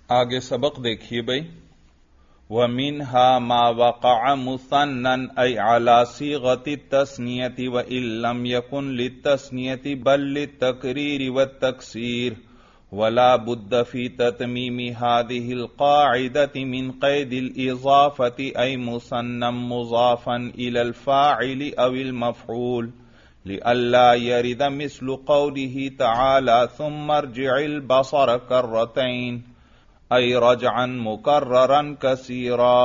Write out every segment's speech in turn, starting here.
آگے سبق دیکھیے بھائی. وَمِنْهَا مَا وَقَعَ مُثَنًّا أَيْ عَلَى صِيغَةِ التَّثْنِيَةِ وَإِن لَّمْ يَكُن لِلتَّثْنِيَةِ بَل لِلتَّكْرِيرِ وَالتَّكْسِيرِ وَلَا بُدَّ فِي تَتْمِيمِ هَذِهِ الْقَاعِدَةِ مِنْ قَيْدِ الْإِضَافَةِ أَيْ مُثَنًّى مُضَافًا إِلَى الْفَاعِلِ أَوِ الْمَفْعُولِ لِئَلَّا يَرِدَ مِثْلُ قَوْلِهِ تَعَالَى ثُمَّ ارْجِعِ الْبَصَرَ كَرَّتَيْنِ ای رجعا مکررا کثیرا.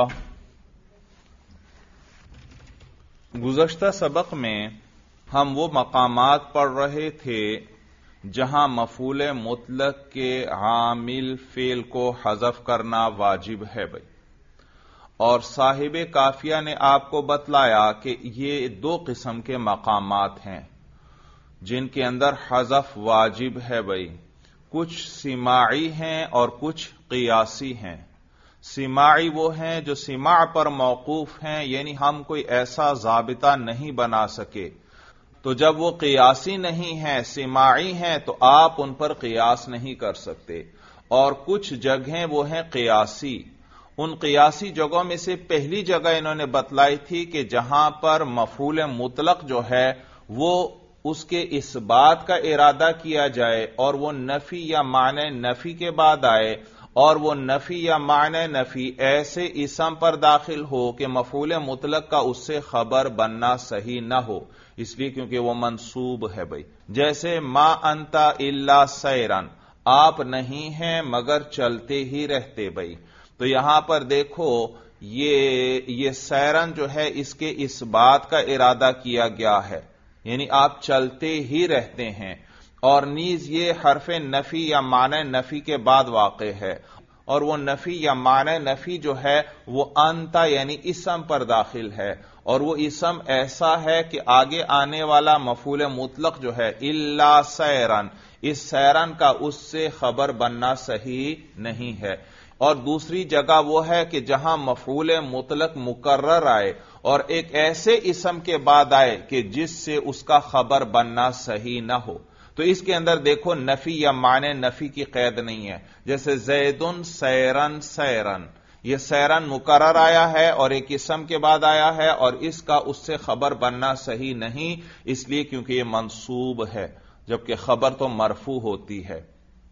گزشتہ سبق میں ہم وہ مقامات پڑھ رہے تھے جہاں مفعول مطلق کے عامل فعل کو حذف کرنا واجب ہے بھائی، اور صاحب کافیہ نے آپ کو بتلایا کہ یہ دو قسم کے مقامات ہیں جن کے اندر حذف واجب ہے بھائی. کچھ سماعی ہیں اور کچھ قیاسی ہیں. سماعی وہ ہیں جو سماع پر موقوف ہیں، یعنی ہم کوئی ایسا ضابطہ نہیں بنا سکے. تو جب وہ قیاسی نہیں ہیں، سماعی ہیں، تو آپ ان پر قیاس نہیں کر سکتے. اور کچھ جگہیں وہ ہیں قیاسی. ان قیاسی جگہوں میں سے پہلی جگہ انہوں نے بتلائی تھی کہ جہاں پر مفعول مطلق جو ہے وہ اس کے اس بات کا ارادہ کیا جائے اور وہ نفی یا معنی نفی کے بعد آئے، اور وہ نفی یا معنی نفی ایسے اسم پر داخل ہو کہ مفعول مطلق کا اس سے خبر بننا صحیح نہ ہو، اس لیے کیونکہ وہ منصوب ہے بھائی. جیسے ما انت الا سیرن، آپ نہیں ہیں مگر چلتے ہی رہتے بھائی. تو یہاں پر دیکھو یہ سیرن جو ہے اس کے اس بات کا ارادہ کیا گیا ہے، یعنی آپ چلتے ہی رہتے ہیں. اور نیز یہ حرف نفی یا معنی نفی کے بعد واقع ہے، اور وہ نفی یا معنی نفی جو ہے وہ انت یعنی اسم پر داخل ہے، اور وہ اسم ایسا ہے کہ آگے آنے والا مفعول مطلق جو ہے الا سیرن، اس سیرن کا اس سے خبر بننا صحیح نہیں ہے. اور دوسری جگہ وہ ہے کہ جہاں مفعول مطلق مکرر آئے اور ایک ایسے اسم کے بعد آئے کہ جس سے اس کا خبر بننا صحیح نہ ہو. تو اس کے اندر دیکھو نفی یا معنی نفی کی قید نہیں ہے. جیسے زیدن سیرن سیرن، یہ سیرن مکرر آیا ہے اور ایک اسم کے بعد آیا ہے، اور اس کا اس سے خبر بننا صحیح نہیں، اس لیے کیونکہ یہ منصوب ہے جبکہ خبر تو مرفوع ہوتی ہے.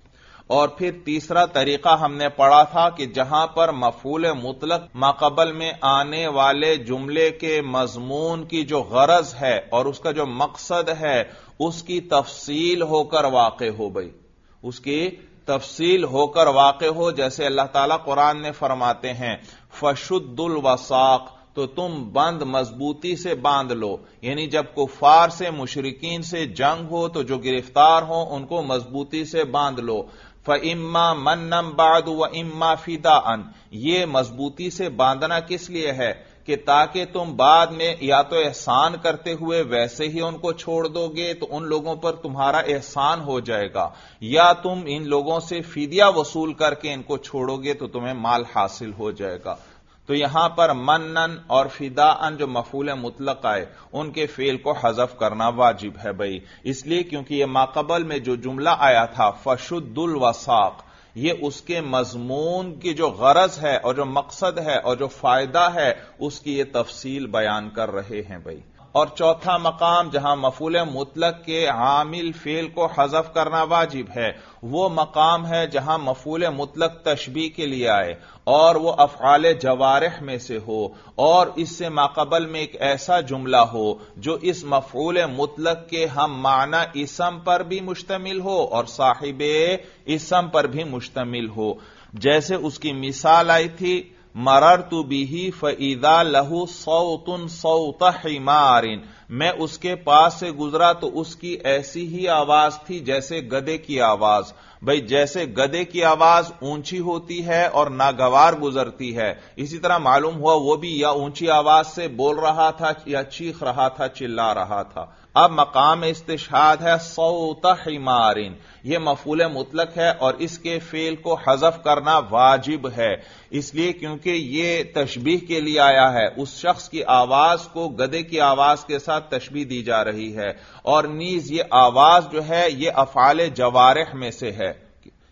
اور پھر تیسرا طریقہ ہم نے پڑھا تھا کہ جہاں پر مفعول مطلق ماقبل میں آنے والے جملے کے مضمون کی جو غرض ہے اور اس کا جو مقصد ہے اس کی تفصیل ہو کر واقع ہو بھئی، اس کی تفصیل ہو کر واقع ہو. جیسے اللہ تعالیٰ قرآن میں فرماتے ہیں فشد الوثاق، تو تم بند مضبوطی سے باندھ لو، یعنی جب کفار سے مشرکین سے جنگ ہو تو جو گرفتار ہوں ان کو مضبوطی سے باندھ لو. فَإِمَّا مَنًّا بَعْدُ وَإِمَّا فِدَاءً، یہ مضبوطی سے باندھنا کس لیے ہے کہ تاکہ تم بعد میں یا تو احسان کرتے ہوئے ویسے ہی ان کو چھوڑ دو گے تو ان لوگوں پر تمہارا احسان ہو جائے گا، یا تم ان لوگوں سے فدیہ وصول کر کے ان کو چھوڑو گے تو تمہیں مال حاصل ہو جائے گا. تو یہاں پر منن اور فداءن جو مفعول مطلق آئے ان کے فعل کو حذف کرنا واجب ہے بھائی، اس لیے کیونکہ یہ ماقبل میں جو جملہ آیا تھا فشد الوثاق، یہ اس کے مضمون کی جو غرض ہے اور جو مقصد ہے اور جو فائدہ ہے اس کی یہ تفصیل بیان کر رہے ہیں بھائی. اور چوتھا مقام جہاں مفعول مطلق کے عامل فعل کو حذف کرنا واجب ہے، وہ مقام ہے جہاں مفعول مطلق تشبیہ کے لیے آئے اور وہ افعال جوارح میں سے ہو، اور اس سے ماقبل میں ایک ایسا جملہ ہو جو اس مفعول مطلق کے ہم معنی اسم پر بھی مشتمل ہو اور صاحب اسم پر بھی مشتمل ہو. جیسے اس کی مثال آئی تھی مررت به فاذا له صوت صوت حمار، میں اس کے پاس سے گزرا تو اس کی ایسی ہی آواز تھی جیسے گدھے کی آواز. بھئی جیسے گدھے کی آواز اونچی ہوتی ہے اور ناگوار گزرتی ہے، اسی طرح معلوم ہوا وہ بھی یا اونچی آواز سے بول رہا تھا یا چیخ رہا تھا، چلا رہا تھا. اب مقام استشہاد ہے صوت حمار، یہ مفعول مطلق ہے اور اس کے فعل کو حذف کرنا واجب ہے، اس لیے کیونکہ یہ تشبیہ کے لیے آیا ہے. اس شخص کی آواز کو گدھے کی آواز کے ساتھ تشبیہ دی جا رہی ہے، اور نیز یہ آواز جو ہے یہ افعال جوارح میں سے ہے،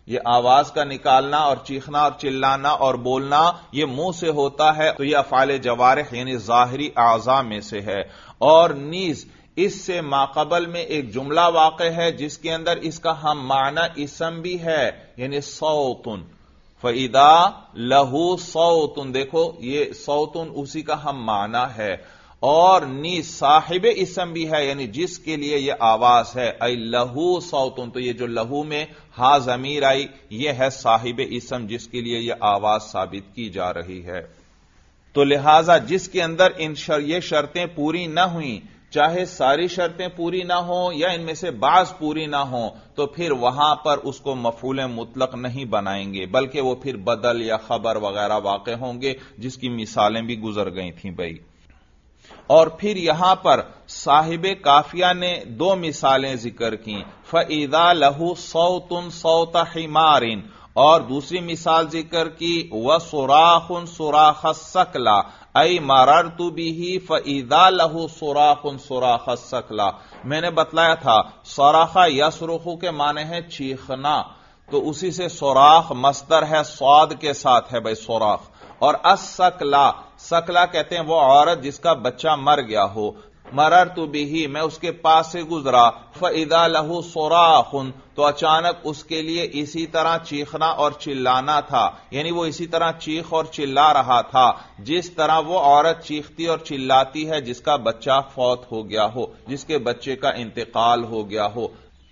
یہ آواز کا نکالنا اور چیخنا اور چلانا اور بولنا یہ منہ سے ہوتا ہے، تو یہ افعال جوارح یعنی ظاہری اعضاء میں سے ہے۔ اور نیز اس سے ماقبل میں ایک جملہ واقع ہے جس کے اندر اس کا ہم معنی اسم بھی ہے، یعنی صوتن، فَإِذَا لَهُ صَوْتٌ، دیکھو یہ صوتن اسی کا ہم معنی ہے۔ اور نیز صاحب اسم بھی ہے، یعنی جس کے لیے یہ آواز ہے، اے لہو صوتن، تو یہ جو لہو میں ہا ضمیر آئی یہ ہے صاحب اسم جس کے لیے یہ آواز ثابت کی جا رہی ہے۔ تو لہذا جس کے اندر یہ شرطیں پوری نہ ہوئیں، چاہے ساری شرطیں پوری نہ ہوں یا ان میں سے بعض پوری نہ ہوں، تو پھر وہاں پر اس کو مفعول مطلق نہیں بنائیں گے، بلکہ وہ پھر بدل یا خبر وغیرہ واقع ہوں گے، جس کی مثالیں بھی گزر گئی تھیں بھائی۔ اور پھر یہاں پر صاحب قافیہ نے دو مثالیں ذکر کی، فَإِذَا لَهُ صَوْتٌ صَوْتَ حِمَارٍ، اور دوسری مثال ذکر کی وَصُرَاخٌ صُرَاخَ السَّكْلَى، اَيْ مَرَرْتُ بِهِ فَإِذَا لَهُ صُرَاخٌ صُرَاخَ السَّكْلَى۔ میں نے بتلایا تھا صراخ یصرخ کے معنی ہے چیخنا، تو اسی سے صراخ مصدر ہے، صاد کے ساتھ ہے بھائی صراخ۔ اور السکلا، سکلا کہتے ہیں وہ عورت جس کا بچہ مر گیا ہو، مررت بہ، میں اس کے پاس سے گزرا، فاذا لہ صراخ، تو اچانک اس کے لیے اسی طرح چیخنا اور چلانا تھا، یعنی وہ اسی طرح چیخ اور چلا رہا تھا جس طرح وہ عورت چیختی اور چلاتی ہے جس کا بچہ فوت ہو گیا ہو، جس کے بچے کا انتقال ہو گیا ہو۔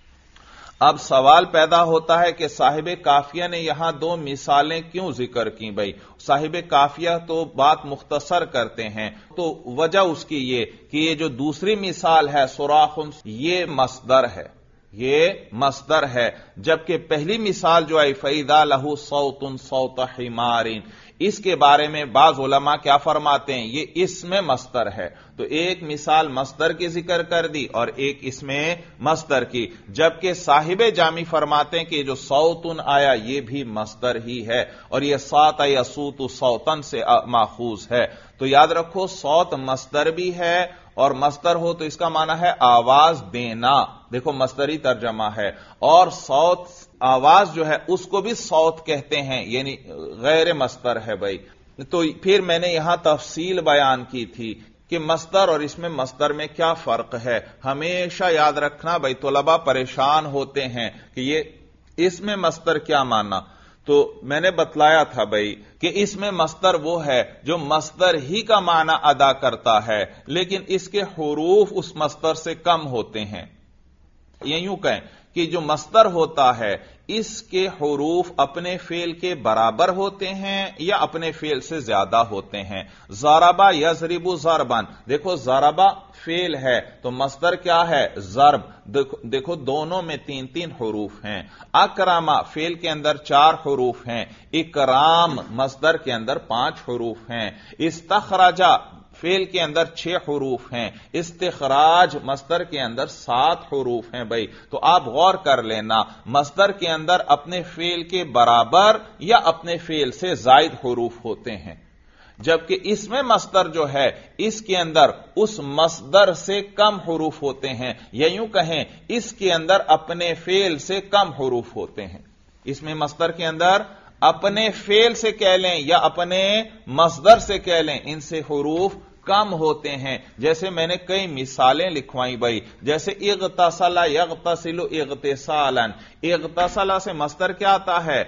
اب سوال پیدا ہوتا ہے کہ صاحب قافیہ نے یہاں دو مثالیں کیوں ذکر کی بھائی؟ صاحب قافیہ تو بات مختصر کرتے ہیں، تو وجہ اس کی یہ کہ یہ جو دوسری مثال ہے صراخ، یہ مصدر ہے، یہ مصدر ہے، جبکہ پہلی مثال جو آئی فَإِذَا لَهُ صَوْتٌ صَوْتَ حِمَارٍ، اس کے بارے میں بعض علماء کیا فرماتے ہیں، یہ اسم مصدر ہے، تو ایک مثال مصدر کی ذکر کر دی اور ایک اس میں مصدر کی، جبکہ صاحب جامی فرماتے ہیں کہ جو صوتن آیا یہ بھی مصدر ہی ہے، اور یہ صوت یصوت صوتن سے ماخوذ ہے۔ تو یاد رکھو صوت مصدر بھی ہے، اور مصدر ہو تو اس کا معنی ہے آواز دینا، دیکھو مصدری ترجمہ ہے، اور صوت آواز جو ہے اس کو بھی صوت کہتے ہیں، یعنی غیر مصدر ہے بھائی۔ تو پھر میں نے یہاں تفصیل بیان کی تھی کہ مصدر اور اس میں مصدر میں کیا فرق ہے۔ ہمیشہ یاد رکھنا بھائی، طلباء پریشان ہوتے ہیں کہ یہ اس میں مصدر کیا مانا، تو میں نے بتلایا تھا بھائی کہ اس میں مصدر وہ ہے جو مصدر ہی کا معنی ادا کرتا ہے، لیکن اس کے حروف اس مصدر سے کم ہوتے ہیں۔ یہ یوں کہیں کہ جو مصدر ہوتا ہے اس کے حروف اپنے فعل کے برابر ہوتے ہیں یا اپنے فعل سے زیادہ ہوتے ہیں۔ ضربا یضرب ضربا، دیکھو ضربا فعل ہے تو مصدر کیا ہے؟ ضرب، دیکھو دونوں میں تین تین حروف ہیں۔ اکرما فعل کے اندر 4 حروف ہیں، اکرام مصدر کے اندر 5 حروف ہیں، استخرجا فعل کے اندر 6 حروف ہیں، استخراج مصدر کے اندر 7 حروف ہیں بھائی۔ تو آپ غور کر لینا، مصدر کے اندر اپنے فعل کے برابر یا اپنے فعل سے زائد حروف ہوتے ہیں، جبکہ اس میں مصدر جو ہے اس کے اندر اس مصدر سے کم حروف ہوتے ہیں، یا یوں کہیں اس کے اندر اپنے فعل سے کم حروف ہوتے ہیں۔ اس میں مصدر کے اندر اپنے فعل سے کہہ لیں یا اپنے مصدر سے کہہ لیں، ان سے حروف کم ہوتے ہیں۔ جیسے میں نے کئی مثالیں لکھوائیں بھائی، جیسے اغتسل یغتسل اغتسالا، اغتسل سے مصدر کیا آتا ہے؟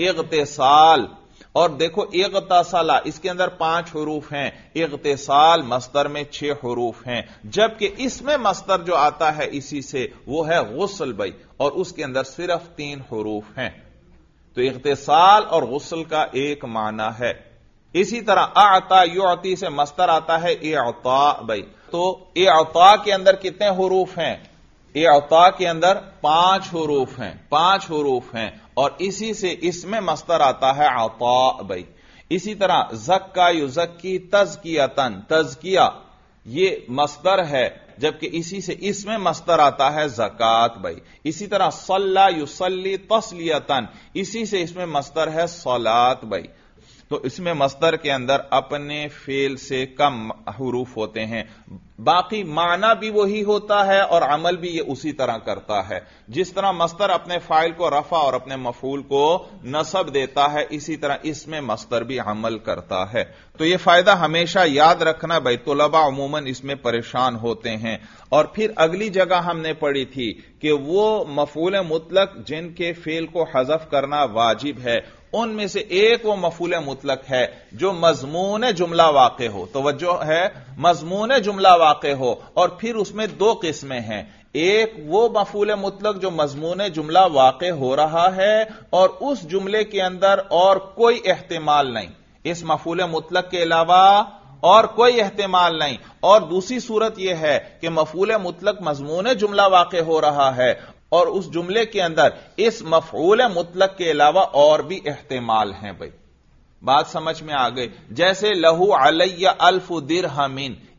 اغتسال، اور دیکھو اغتسل اس کے اندر 5 حروف ہیں، اغتسال مصدر میں 6 حروف ہیں، جبکہ اس میں مصدر جو آتا ہے اسی سے وہ ہے غسل بھائی، اور اس کے اندر صرف 3 حروف ہیں۔ تو اغتسال اور غسل کا ایک معنی ہے۔ اسی طرح اعطا یعطی سے مصدر آتا ہے اعطاء بھائی، تو اعطاء کے اندر کتنے حروف ہیں؟ اعطاء کے اندر 5 حروف ہیں، 5 حروف ہیں، اور اسی سے اس میں مصدر آتا ہے عطاء بھائی۔ اسی طرح زکا یزکی تزکیتن، تزکیہ یہ مصدر ہے، جبکہ اسی سے اس میں مصدر آتا ہے زکات بھائی۔ اسی طرح صلی یصلی تسلیتن، اسی سے اس میں مصدر ہے صلات بھائی۔ تو اس میں مصدر کے اندر اپنے فعل سے کم حروف ہوتے ہیں، باقی معنی بھی وہی ہوتا ہے اور عمل بھی یہ اسی طرح کرتا ہے. جس طرح مصدر اپنے فاعل کو رفع اور اپنے مفعول کو نصب دیتا ہے، اسی طرح اس میں مصدر بھی عمل کرتا ہے. تو یہ فائدہ ہمیشہ یاد رکھنا بھائی، طلباء عموماً اس میں پریشان ہوتے ہیں. اور پھر اگلی جگہ ہم نے پڑھی تھی کہ وہ مفعول مطلق جن کے فعل کو حذف کرنا واجب ہے، ان میں سے ایک وہ مفعول مطلق ہے جو مضمون جملہ واقع ہو. توجہ ہے، مضمون جملہ واقع ہو. اور پھر اس میں دو قسمیں ہیں، ایک وہ مفعول مطلق جو مضمون جملہ واقع ہو رہا ہے اور اس جملے کے اندر اور کوئی احتمال نہیں، اس مفعول مطلق کے علاوہ اور کوئی احتمال نہیں. اور دوسری صورت یہ ہے کہ مفعول مطلق مضمون جملہ واقع ہو رہا ہے اور اس جملے کے اندر اس مفعول مطلق کے علاوہ اور بھی احتمال ہیں. بھائی بات سمجھ میں آ گئی؟ جیسے لہو علی الف درہم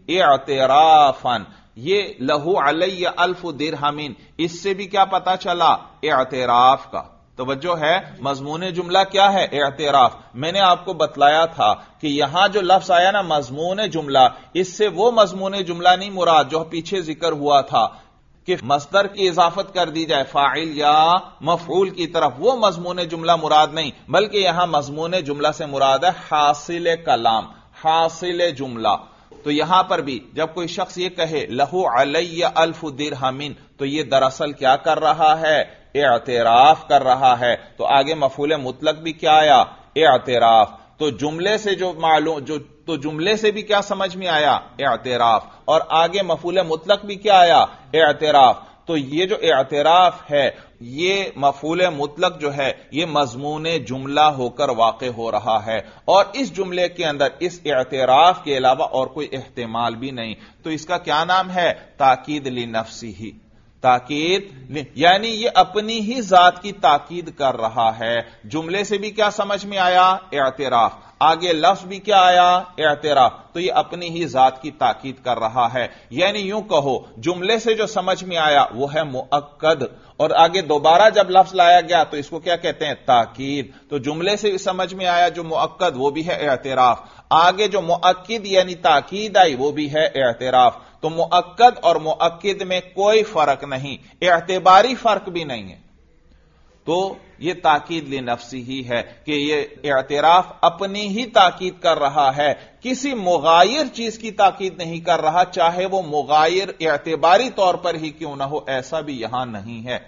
اعترافا، یہ لہو علی الف درہم، اس سے بھی کیا پتا چلا؟ اعتراف کا. توجہ ہے، مضمون جملہ کیا ہے؟ اعتراف. میں نے آپ کو بتلایا تھا کہ یہاں جو لفظ آیا نا مضمون جملہ، اس سے وہ مضمون جملہ نہیں مراد جو پیچھے ذکر ہوا تھا کہ مصدر کی اضافت کر دی جائے فاعل یا مفعول کی طرف، وہ مضمون جملہ مراد نہیں، بلکہ یہاں مضمون جملہ سے مراد ہے حاصل کلام، حاصل جملہ. تو یہاں پر بھی جب کوئی شخص یہ کہے لہو علی الف درہم، تو یہ دراصل کیا کر رہا ہے؟ اعتراف کر رہا ہے. تو آگے مفعول مطلق بھی کیا آیا؟ اعتراف. تو جملے سے جو معلوم تو جملے سے بھی کیا سمجھ میں آیا؟ اعتراف. اور آگے مفعول مطلق بھی کیا آیا؟ اعتراف. تو یہ جو اعتراف ہے، یہ مفعول مطلق جو ہے یہ مضمون جملہ ہو کر واقع ہو رہا ہے اور اس جملے کے اندر اس اعتراف کے علاوہ اور کوئی احتمال بھی نہیں. تو اس کا کیا نام ہے؟ تاکید لنفسہ. تاکید یعنی یہ اپنی ہی ذات کی تاکید کر رہا ہے. جملے سے بھی کیا سمجھ میں آیا؟ اعتراف. آگے لفظ بھی کیا آیا؟ اعتراف. تو یہ اپنی ہی ذات کی تاکید کر رہا ہے. یعنی یوں کہو جملے سے جو سمجھ میں آیا وہ ہے مؤکد، اور آگے دوبارہ جب لفظ لایا گیا تو اس کو کیا کہتے ہیں؟ تاکید. تو جملے سے سمجھ میں آیا جو مؤکد وہ بھی ہے اعتراف، آگے جو مؤکد یعنی تاکید آئی وہ بھی ہے اعتراف. تو مؤکد اور مؤکد میں کوئی فرق نہیں، اعتباری فرق بھی نہیں ہے. تو یہ تاکید لنفسی ہی ہے کہ یہ اعتراف اپنی ہی تاکید کر رہا ہے، کسی مغایر چیز کی تاکید نہیں کر رہا، چاہے وہ مغایر اعتباری طور پر ہی کیوں نہ ہو، ایسا بھی یہاں نہیں ہے.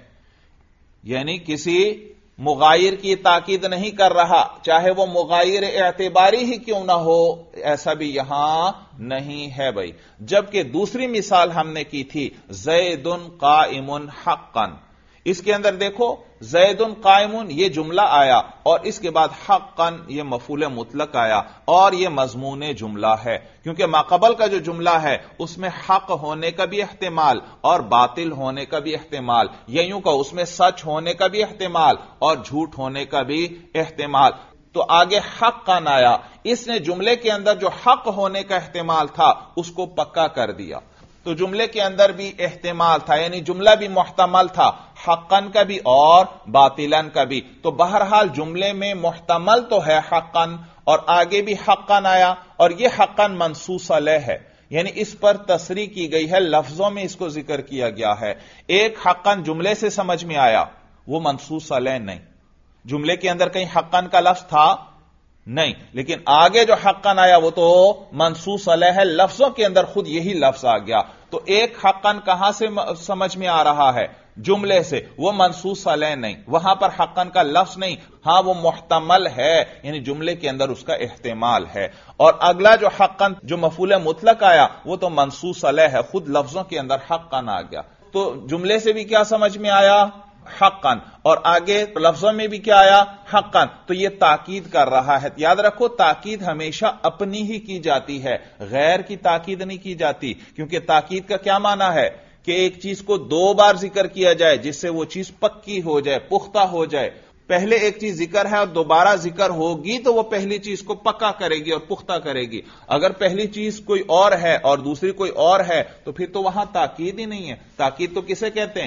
یعنی کسی مغایر کی تاکید نہیں کر رہا، چاہے وہ مغایر اعتباری ہی کیوں نہ ہو، ایسا بھی یہاں نہیں ہے. بھائی جبکہ دوسری مثال ہم نے کی تھی زید قائم حقا، اس کے اندر دیکھو زید قائم یہ جملہ آیا اور اس کے بعد حقا یہ مفعول مطلق آیا اور یہ مضمون جملہ ہے، کیونکہ ماقبل کا جو جملہ ہے اس میں حق ہونے کا بھی احتمال اور باطل ہونے کا بھی احتمال، یا یوں کہ اس میں سچ ہونے کا بھی احتمال اور جھوٹ ہونے کا بھی احتمال. تو آگے حقا آیا، اس نے جملے کے اندر جو حق ہونے کا احتمال تھا اس کو پکا کر دیا. تو جملے کے اندر بھی احتمال تھا، یعنی جملہ بھی محتمل تھا، حقاً کا بھی اور باطلاً کا بھی. تو بہرحال جملے میں محتمل تو ہے حقاً، اور آگے بھی حقاً آیا، اور یہ حقاً منصوص علیہ ہے، یعنی اس پر تصریح کی گئی ہے، لفظوں میں اس کو ذکر کیا گیا ہے. ایک حقاً جملے سے سمجھ میں آیا، وہ منصوص علیہ نہیں. جملے کے اندر کہیں حقاً کا لفظ تھا نہیں، لیکن آگے جو حقاً آیا وہ تو منصوص علیہ ہے، لفظوں کے اندر خود یہی لفظ آ گیا. تو ایک حقاً کہاں سے سمجھ میں آ رہا ہے؟ جملے سے، وہ منصوص علیہ نہیں، وہاں پر حقاً کا لفظ نہیں، ہاں وہ محتمل ہے، یعنی جملے کے اندر اس کا احتمال ہے. اور اگلا جو حقاً جو مفعول مطلق آیا وہ تو منصوص علیہ ہے، خود لفظوں کے اندر حقاً آ گیا. تو جملے سے بھی کیا سمجھ میں آیا؟ حقاً، اور آگے لفظوں میں بھی کیا آیا؟ حقاً. تو یہ تاکید کر رہا ہے. یاد رکھو تاکید ہمیشہ اپنی ہی کی جاتی ہے، غیر کی تاکید نہیں کی جاتی، کیونکہ تاکید کا کیا معنی ہے کہ ایک چیز کو دو بار ذکر کیا جائے جس سے وہ چیز پکی ہو جائے، پختہ ہو جائے. پہلے ایک چیز ذکر ہے اور دوبارہ ذکر ہوگی تو وہ پہلی چیز کو پکا کرے گی اور پختہ کرے گی. اگر پہلی چیز کوئی اور ہے اور دوسری کوئی اور ہے تو پھر تو وہاں تاکید ہی نہیں ہے. تاکید تو کسے کہتے ہیں؟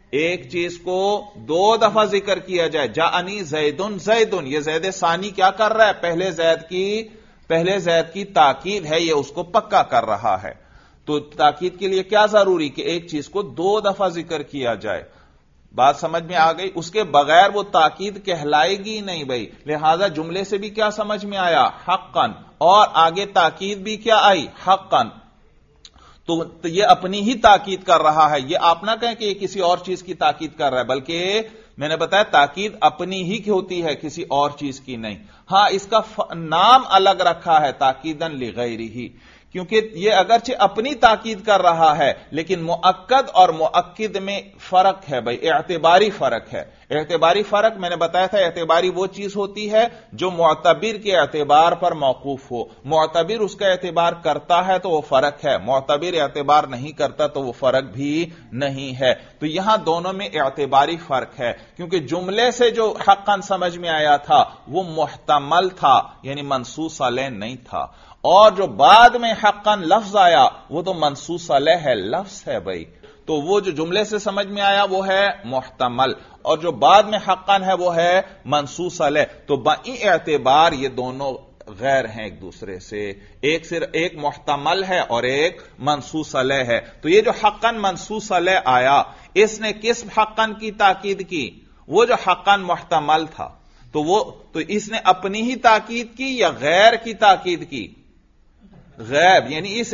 ایک چیز کو دو دفعہ ذکر کیا جائے، جاءنی زیدن زیدن، یہ زید ثانی کیا کر رہا ہے؟ پہلے زید کی تاکید ہے، یہ اس کو پکا کر رہا ہے. تو تاکید کے لیے کیا ضروری کہ ایک چیز کو دو دفعہ ذکر کیا جائے. بات سمجھ میں آ گئی؟ اس کے بغیر وہ تاکید کہلائے گی نہیں بھائی. لہذا جملے سے بھی کیا سمجھ میں آیا؟ حقاً. اور آگے تاکید بھی کیا آئی؟ حقاً. تو یہ اپنی ہی تاکید کر رہا ہے. یہ آپ نہ کہیں کہ یہ کسی اور چیز کی تاکید کر رہا ہے، بلکہ میں نے بتایا تاکید اپنی ہی کی ہوتی ہے، کسی اور چیز کی نہیں. ہاں اس کا نام الگ رکھا ہے، تاکیدن لغیرہ، کیونکہ یہ اگرچہ اپنی تاکید کر رہا ہے لیکن مؤکد اور مؤکد میں فرق ہے بھائی، اعتباری فرق ہے. اعتباری فرق میں نے بتایا تھا، اعتباری وہ چیز ہوتی ہے جو معتبر کے اعتبار پر موقوف ہو. معتبر اس کا اعتبار کرتا ہے تو وہ فرق ہے، معتبر اعتبار نہیں کرتا تو وہ فرق بھی نہیں ہے. تو یہاں دونوں میں اعتباری فرق ہے، کیونکہ جملے سے جو حقاً سمجھ میں آیا تھا وہ محتمل تھا، یعنی منصوص علیہ نہیں تھا. اور جو بعد میں حقاً لفظ آیا وہ تو منصوص علیہ ہے، لفظ ہے بھائی. تو وہ جو جملے سے سمجھ میں آیا وہ ہے محتمل، اور جو بعد میں حقاً ہے وہ ہے منصوص علیہ. تو بائی اعتبار یہ دونوں غیر ہیں ایک دوسرے سے، ایک محتمل ہے اور ایک منصوص علیہ ہے. تو یہ جو حقاً منصوص علیہ آیا، اس نے کس حقاً کی تاکید کی؟ وہ جو حقاً محتمل تھا. تو اس نے اپنی ہی تاکید کی یا غیر کی تاکید کی؟ غیب، یعنی اس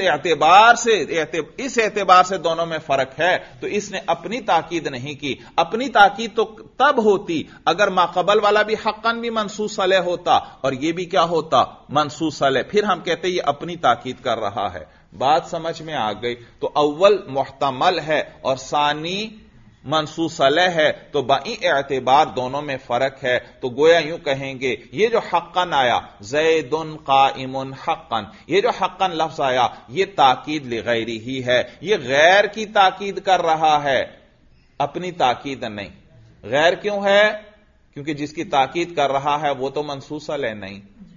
اعتبار سے دونوں میں فرق ہے. تو اس نے اپنی تاکید نہیں کی. اپنی تاکید تو تب ہوتی اگر ما قبل والا بھی حقاً بھی منصوص علیہ ہوتا اور یہ بھی کیا ہوتا؟ منصوص علیہ. پھر ہم کہتے ہیں یہ اپنی تاکید کر رہا ہے. بات سمجھ میں آ گئی؟ تو اول محتمل ہے اور ثانی منصوص علیہ ہے، تو بائی اعتبار دونوں میں فرق ہے. تو گویا یوں کہیں گے یہ جو حقاً آیا، زید قائم حقاً، یہ جو حقاً لفظ آیا یہ تاکید لغیرہ ہی ہے. یہ غیر کی تاکید کر رہا ہے، اپنی تاکید نہیں. غیر کیوں ہے؟ کیونکہ جس کی تاکید کر رہا ہے وہ تو منصوص علیہ نہیں،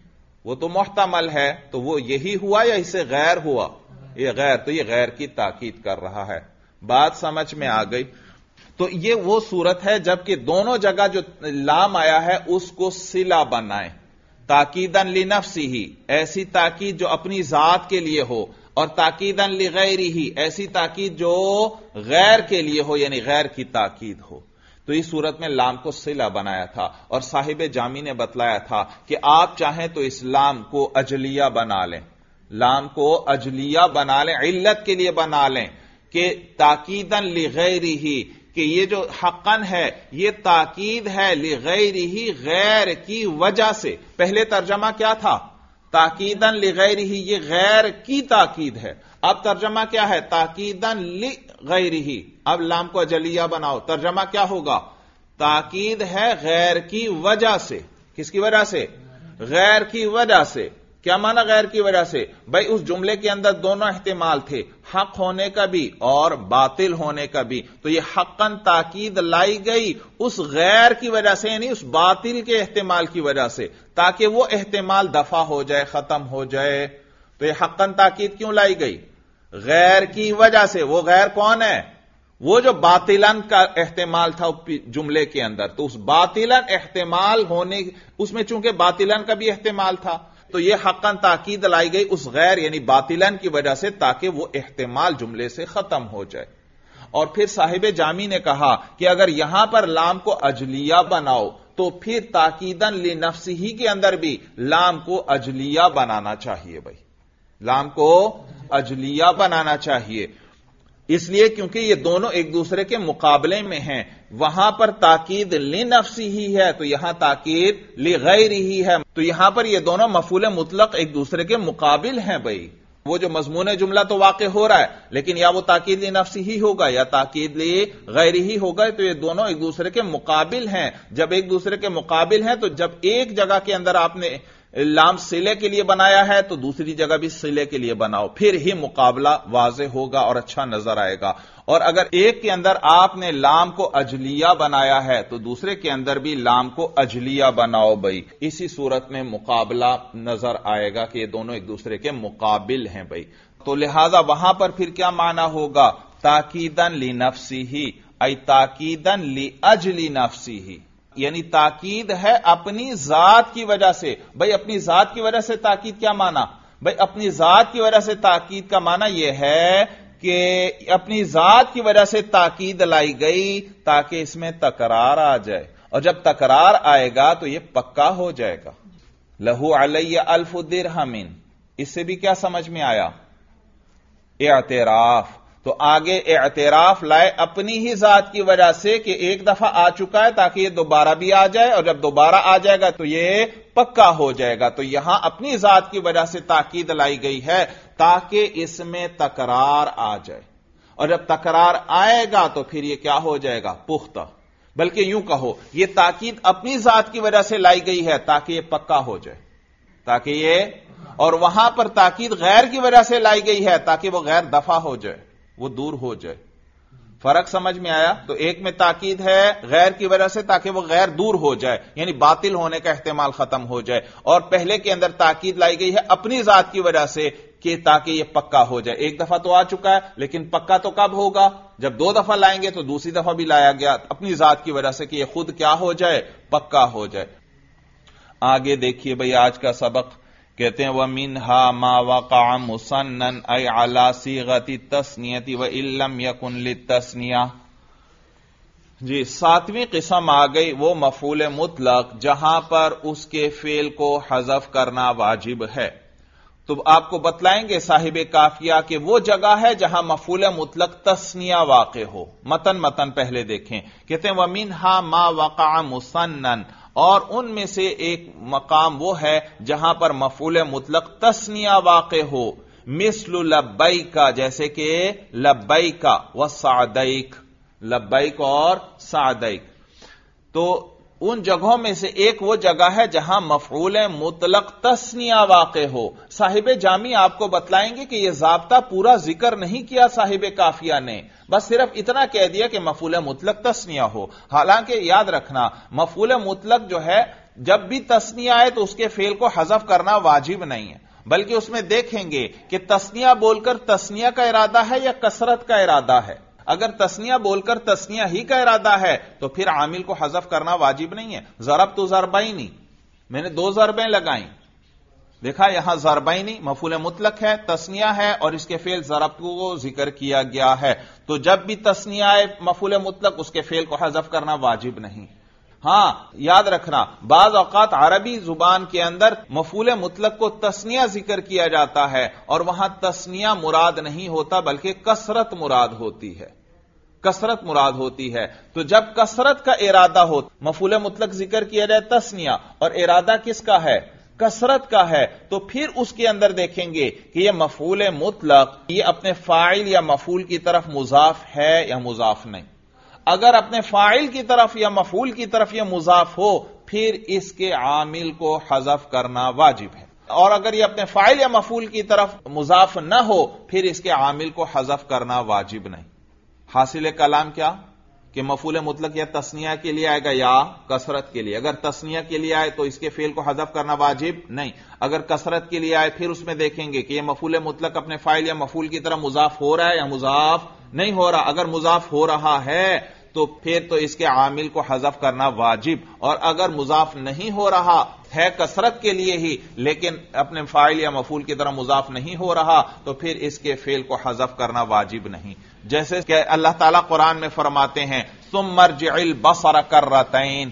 وہ تو محتمل ہے. تو وہ یہی ہوا یا اسے غیر ہوا؟ یہ غیر. تو یہ غیر کی تاکید کر رہا ہے. بات سمجھ میں آ گئی؟ تو یہ وہ صورت ہے جبکہ دونوں جگہ جو لام آیا ہے اس کو صلہ بنائیں. تاکیدن لنفسہ، ایسی تاکید جو اپنی ذات کے لیے ہو، اور تاکیدن لغیرہ، ایسی تاکید جو غیر کے لیے ہو، یعنی غیر کی تاکید ہو. تو اس صورت میں لام کو صلہ بنایا تھا. اور صاحب جامی نے بتلایا تھا کہ آپ چاہیں تو اس لام کو اجلیہ بنا لیں، لام کو اجلیہ بنا لیں، علت کے لیے بنا لیں کہ تاکیدن لغیرہ، کہ یہ جو حقاً ہے یہ تاکید ہے لغیرہ، غیر کی وجہ سے. پہلے ترجمہ کیا تھا؟ تاکیدن لغیرہ، یہ غیر کی تاکید ہے. اب ترجمہ کیا ہے؟ تاکیدن لغیرہ. اب لام کو اجلیہ بناؤ، ترجمہ کیا ہوگا؟ تاکید ہے غیر کی وجہ سے. کس کی وجہ سے؟ غیر کی وجہ سے. کیا معنی غیر کی وجہ سے؟ بھائی اس جملے کے اندر دونوں احتمال تھے، حق ہونے کا بھی اور باطل ہونے کا بھی. تو یہ حقاً تاکید لائی گئی اس غیر کی وجہ سے، یعنی اس باطل کے احتمال کی وجہ سے، تاکہ وہ احتمال دفع ہو جائے، ختم ہو جائے. تو یہ حقاً تاکید کیوں لائی گئی؟ غیر کی وجہ سے. وہ غیر کون ہے؟ وہ جو باطلاً کا احتمال تھا جملے کے اندر. تو اس باطلاً احتمال ہونے، اس میں چونکہ باطلاً کا بھی احتمال تھا تو یہ حقاً تاکید لائی گئی اس غیر یعنی باطلاً کی وجہ سے، تاکہ وہ احتمال جملے سے ختم ہو جائے. اور پھر صاحب جامی نے کہا کہ اگر یہاں پر لام کو اجلیہ بناؤ تو پھر تاکیدن لنفسہ کے اندر بھی لام کو اجلیہ بنانا چاہیے. بھائی لام کو اجلیہ بنانا چاہیے، اس لیے کیونکہ یہ دونوں ایک دوسرے کے مقابلے میں ہیں. وہاں پر تاکید لنفسہ ہی ہے تو یہاں تاکید لغیرہ ہی ہے. تو یہاں پر یہ دونوں مفعول مطلق ایک دوسرے کے مقابل ہیں. بھائی وہ جو مضمون جملہ تو واقع ہو رہا ہے لیکن یا وہ تاکید لنفسہ ہی ہوگا یا تاکید لغیرہ ہی ہوگا. تو یہ دونوں ایک دوسرے کے مقابل ہیں. جب ایک دوسرے کے مقابل ہیں تو جب ایک جگہ کے اندر آپ نے لام صلے کے لیے بنایا ہے تو دوسری جگہ بھی صلے کے لیے بناؤ، پھر ہی مقابلہ واضح ہوگا اور اچھا نظر آئے گا. اور اگر ایک کے اندر آپ نے لام کو اجلیہ بنایا ہے تو دوسرے کے اندر بھی لام کو اجلیہ بناؤ. بھائی اسی صورت میں مقابلہ نظر آئے گا کہ یہ دونوں ایک دوسرے کے مقابل ہیں. بھائی تو لہذا وہاں پر پھر کیا معنی ہوگا؟ تاکیدن لنفسہ، ای تاکیدن لاجل نفسہ، یعنی تاکید ہے اپنی ذات کی وجہ سے۔ بھئی اپنی ذات کی وجہ سے تاکید کیا معنی؟ بھئی اپنی ذات کی وجہ سے تاکید کا معنی یہ ہے کہ اپنی ذات کی وجہ سے تاکید لائی گئی تاکہ اس میں تکرار آ جائے، اور جب تکرار آئے گا تو یہ پکا ہو جائے گا۔ لہو علی 1000 درہم، اس سے بھی کیا سمجھ میں آیا؟ اعتراف۔ تو آگے اعتراف لائے اپنی ہی ذات کی وجہ سے کہ ایک دفعہ آ چکا ہے تاکہ یہ دوبارہ بھی آ جائے، اور جب دوبارہ آ جائے گا تو یہ پکا ہو جائے گا۔ تو یہاں اپنی ذات کی وجہ سے تاکید لائی گئی ہے تاکہ اس میں تکرار آ جائے، اور جب تکرار آئے گا تو پھر یہ کیا ہو جائے گا؟ پختہ۔ بلکہ یوں کہو یہ تاکید اپنی ذات کی وجہ سے لائی گئی ہے تاکہ یہ پکا ہو جائے، تاکہ یہ، اور وہاں پر تاکید غیر کی وجہ سے لائی گئی ہے تاکہ وہ غیر دفع ہو جائے، وہ دور ہو جائے۔ فرق سمجھ میں آیا؟ تو ایک میں تاکید ہے غیر کی وجہ سے تاکہ وہ غیر دور ہو جائے، یعنی باطل ہونے کا احتمال ختم ہو جائے، اور پہلے کے اندر تاکید لائی گئی ہے اپنی ذات کی وجہ سے کہ تاکہ یہ پکا ہو جائے۔ ایک دفعہ تو آ چکا ہے لیکن پکا تو کب ہوگا؟ جب 2 دفعہ لائیں گے تو دوسری دفعہ بھی لایا گیا اپنی ذات کی وجہ سے کہ یہ خود کیا ہو جائے؟ پکا ہو جائے۔ آگے دیکھیے بھئی آج کا سبق، کہتے ہیں وَمِنْهَا مَا وَقَعَ مُصَنًّا أَيْ عَلَى صِيغَةِ التَّثْنِيَةِ وَإِن لَّمْ يَكُن لِلتَّثْنِيَةِ۔ جی 7ویں قسم آ گئی وہ مفعول مطلق جہاں پر اس کے فعل کو حذف کرنا واجب ہے۔ تو آپ کو بتلائیں گے صاحب کافیہ کہ وہ جگہ ہے جہاں مفعول مطلق تثنیہ واقع ہو۔ متن پہلے دیکھیں، کہتے ہیں وَمِنْهَا مَا وَقَعَ مُصَنًّا، اور ان میں سے ایک مقام وہ ہے جہاں پر مفعول مطلق تثنیہ واقع ہو، مثل لبیک، جیسے کہ لبیک وسعدیک، لبیک اور سعدیک۔ تو ان جگہوں میں سے ایک وہ جگہ ہے جہاں مفعول مطلق تثنیہ واقع ہو۔ صاحب جامی آپ کو بتلائیں گے کہ یہ ضابطہ پورا ذکر نہیں کیا صاحب کافیہ نے، بس صرف اتنا کہہ دیا کہ مفعول مطلق تثنیہ ہو۔ حالانکہ یاد رکھنا مفعول مطلق جو ہے جب بھی تثنیہ آئے تو اس کے فعل کو حذف کرنا واجب نہیں ہے، بلکہ اس میں دیکھیں گے کہ تثنیہ بول کر تثنیہ کا ارادہ ہے یا کثرت کا ارادہ ہے۔ اگر تثنیہ بول کر تثنیہ ہی کا ارادہ ہے تو پھر عامل کو حذف کرنا واجب نہیں ہے۔ ضربت ضربین، میں نے 2 ضربیں لگائیں، دیکھا یہاں ضربین مفعول مطلق ہے، تثنیہ ہے، اور اس کے فعل ضربت کو ذکر کیا گیا ہے۔ تو جب بھی تثنیہ آئے مفعول مطلق اس کے فعل کو حذف کرنا واجب نہیں۔ ہاں یاد رکھنا بعض اوقات عربی زبان کے اندر مفعول مطلق کو تثنیہ ذکر کیا جاتا ہے اور وہاں تثنیہ مراد نہیں ہوتا بلکہ کثرت مراد ہوتی ہے، کثرت مراد ہوتی ہے۔ تو جب کثرت کا ارادہ ہو، مفعول مطلق ذکر کیا جائے تثنیہ اور ارادہ کس کا ہے؟ کثرت کا ہے، تو پھر اس کے اندر دیکھیں گے کہ یہ مفعول مطلق یہ اپنے فاعل یا مفعول کی طرف مضاف ہے یا مضاف نہیں۔ اگر اپنے فاعل کی طرف یا مفعول کی طرف یہ مضاف ہو پھر اس کے عامل کو حذف کرنا واجب ہے، اور اگر یہ اپنے فاعل یا مفعول کی طرف مضاف نہ ہو پھر اس کے عامل کو حذف کرنا واجب نہیں۔ حاصل کلام کیا کہ مفعول مطلق یا تثنیہ کے لیے آئے گا یا کثرت کے لیے۔ اگر تثنیہ کے لیے آئے تو اس کے فعل کو حذف کرنا واجب نہیں، اگر کثرت کے لیے آئے پھر اس میں دیکھیں گے کہ یہ مفعول مطلق اپنے فاعل یا مفعول کی طرف مضاف ہو رہا ہے یا مضاف نہیں ہو رہا۔ اگر مضاف ہو رہا ہے تو پھر تو اس کے عامل کو حذف کرنا واجب، اور اگر مضاف نہیں ہو رہا ہے کثرت کے لیے ہی لیکن اپنے فاعل یا مفعول کی طرح مضاف نہیں ہو رہا تو پھر اس کے فعل کو حذف کرنا واجب نہیں۔ جیسے کہ اللہ تعالیٰ قرآن میں فرماتے ہیں ثم ارجع البصر کرتین،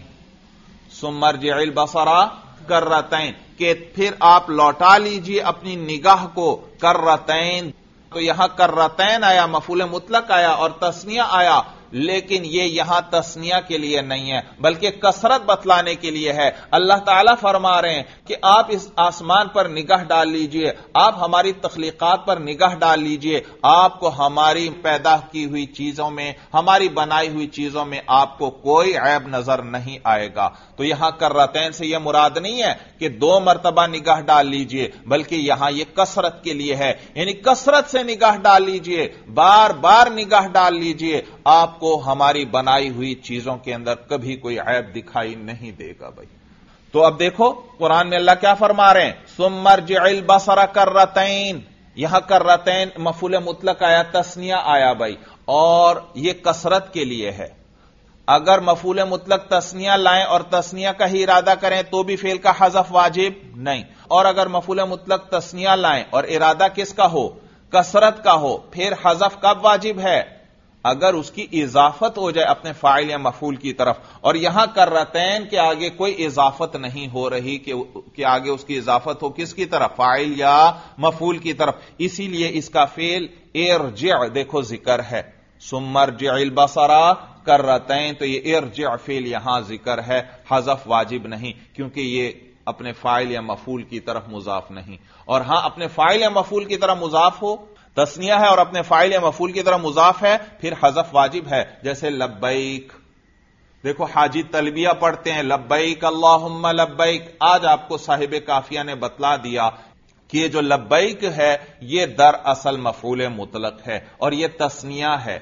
ثم ارجع البصر کرتین، کہ پھر آپ لوٹا لیجئے اپنی نگاہ کو کرتین۔ تو یہاں کرتین آیا، مفعول مطلق آیا اور تثنیہ آیا، لیکن یہ یہاں تثنیہ کے لیے نہیں ہے بلکہ کثرت بتلانے کے لیے ہے۔ اللہ تعالیٰ فرما رہے ہیں کہ آپ اس آسمان پر نگاہ ڈال لیجئے، آپ ہماری تخلیقات پر نگاہ ڈال لیجئے، آپ کو ہماری پیدا کی ہوئی چیزوں میں، ہماری بنائی ہوئی چیزوں میں آپ کو کوئی عیب نظر نہیں آئے گا۔ تو یہاں کرتین سے یہ مراد نہیں ہے کہ 2 مرتبہ نگاہ ڈال لیجئے، بلکہ یہاں یہ کثرت کے لیے ہے، یعنی کثرت سے نگاہ ڈال لیجئے، بار بار نگاہ ڈال لیجئے، آپ کو ہماری بنائی ہوئی چیزوں کے اندر کبھی کوئی عیب دکھائی نہیں دے گا۔ بھائی تو اب دیکھو قرآن میں اللہ کیا فرما رہے ہیں ثم ارجع البصر کرتین، یہاں کرتین مفعول مطلق آیا، تثنیہ آیا بھائی، اور یہ کثرت کے لیے ہے۔ اگر مفعول مطلق تثنیہ لائیں اور تثنیہ کا ہی ارادہ کریں تو بھی فعل کا حذف واجب نہیں، اور اگر مفعول مطلق تثنیہ لائیں اور ارادہ کس کا ہو؟ کثرت کا ہو، پھر حذف کب واجب ہے؟ اگر اس کی اضافت ہو جائے اپنے فاعل یا مفعول کی طرف، اور یہاں کرتین کے آگے کوئی اضافت نہیں ہو رہی کہ آگے اس کی اضافت ہو کس کی طرف؟ فاعل یا مفعول کی طرف، اسی لیے اس کا فعل ارجع دیکھو ذکر ہے، ثم ارجع البصر کرتین، تو یہ ارجع فعل یہاں ذکر ہے، حذف واجب نہیں کیونکہ یہ اپنے فاعل یا مفعول کی طرف مضاف نہیں۔ اور ہاں اپنے فاعل یا مفعول کی طرف مضاف ہو، تثنیہ ہے اور اپنے فاعل یا مفعول کی طرف مضاف ہے، پھر حذف واجب ہے، جیسے لبیک۔ دیکھو حاجی تلبیہ پڑھتے ہیں لبیک اللہم لبیک، آج آپ کو صاحب کافیہ نے بتلا دیا کہ یہ جو لبیک ہے یہ در اصل مفعول مطلق ہے اور یہ تثنیہ ہے،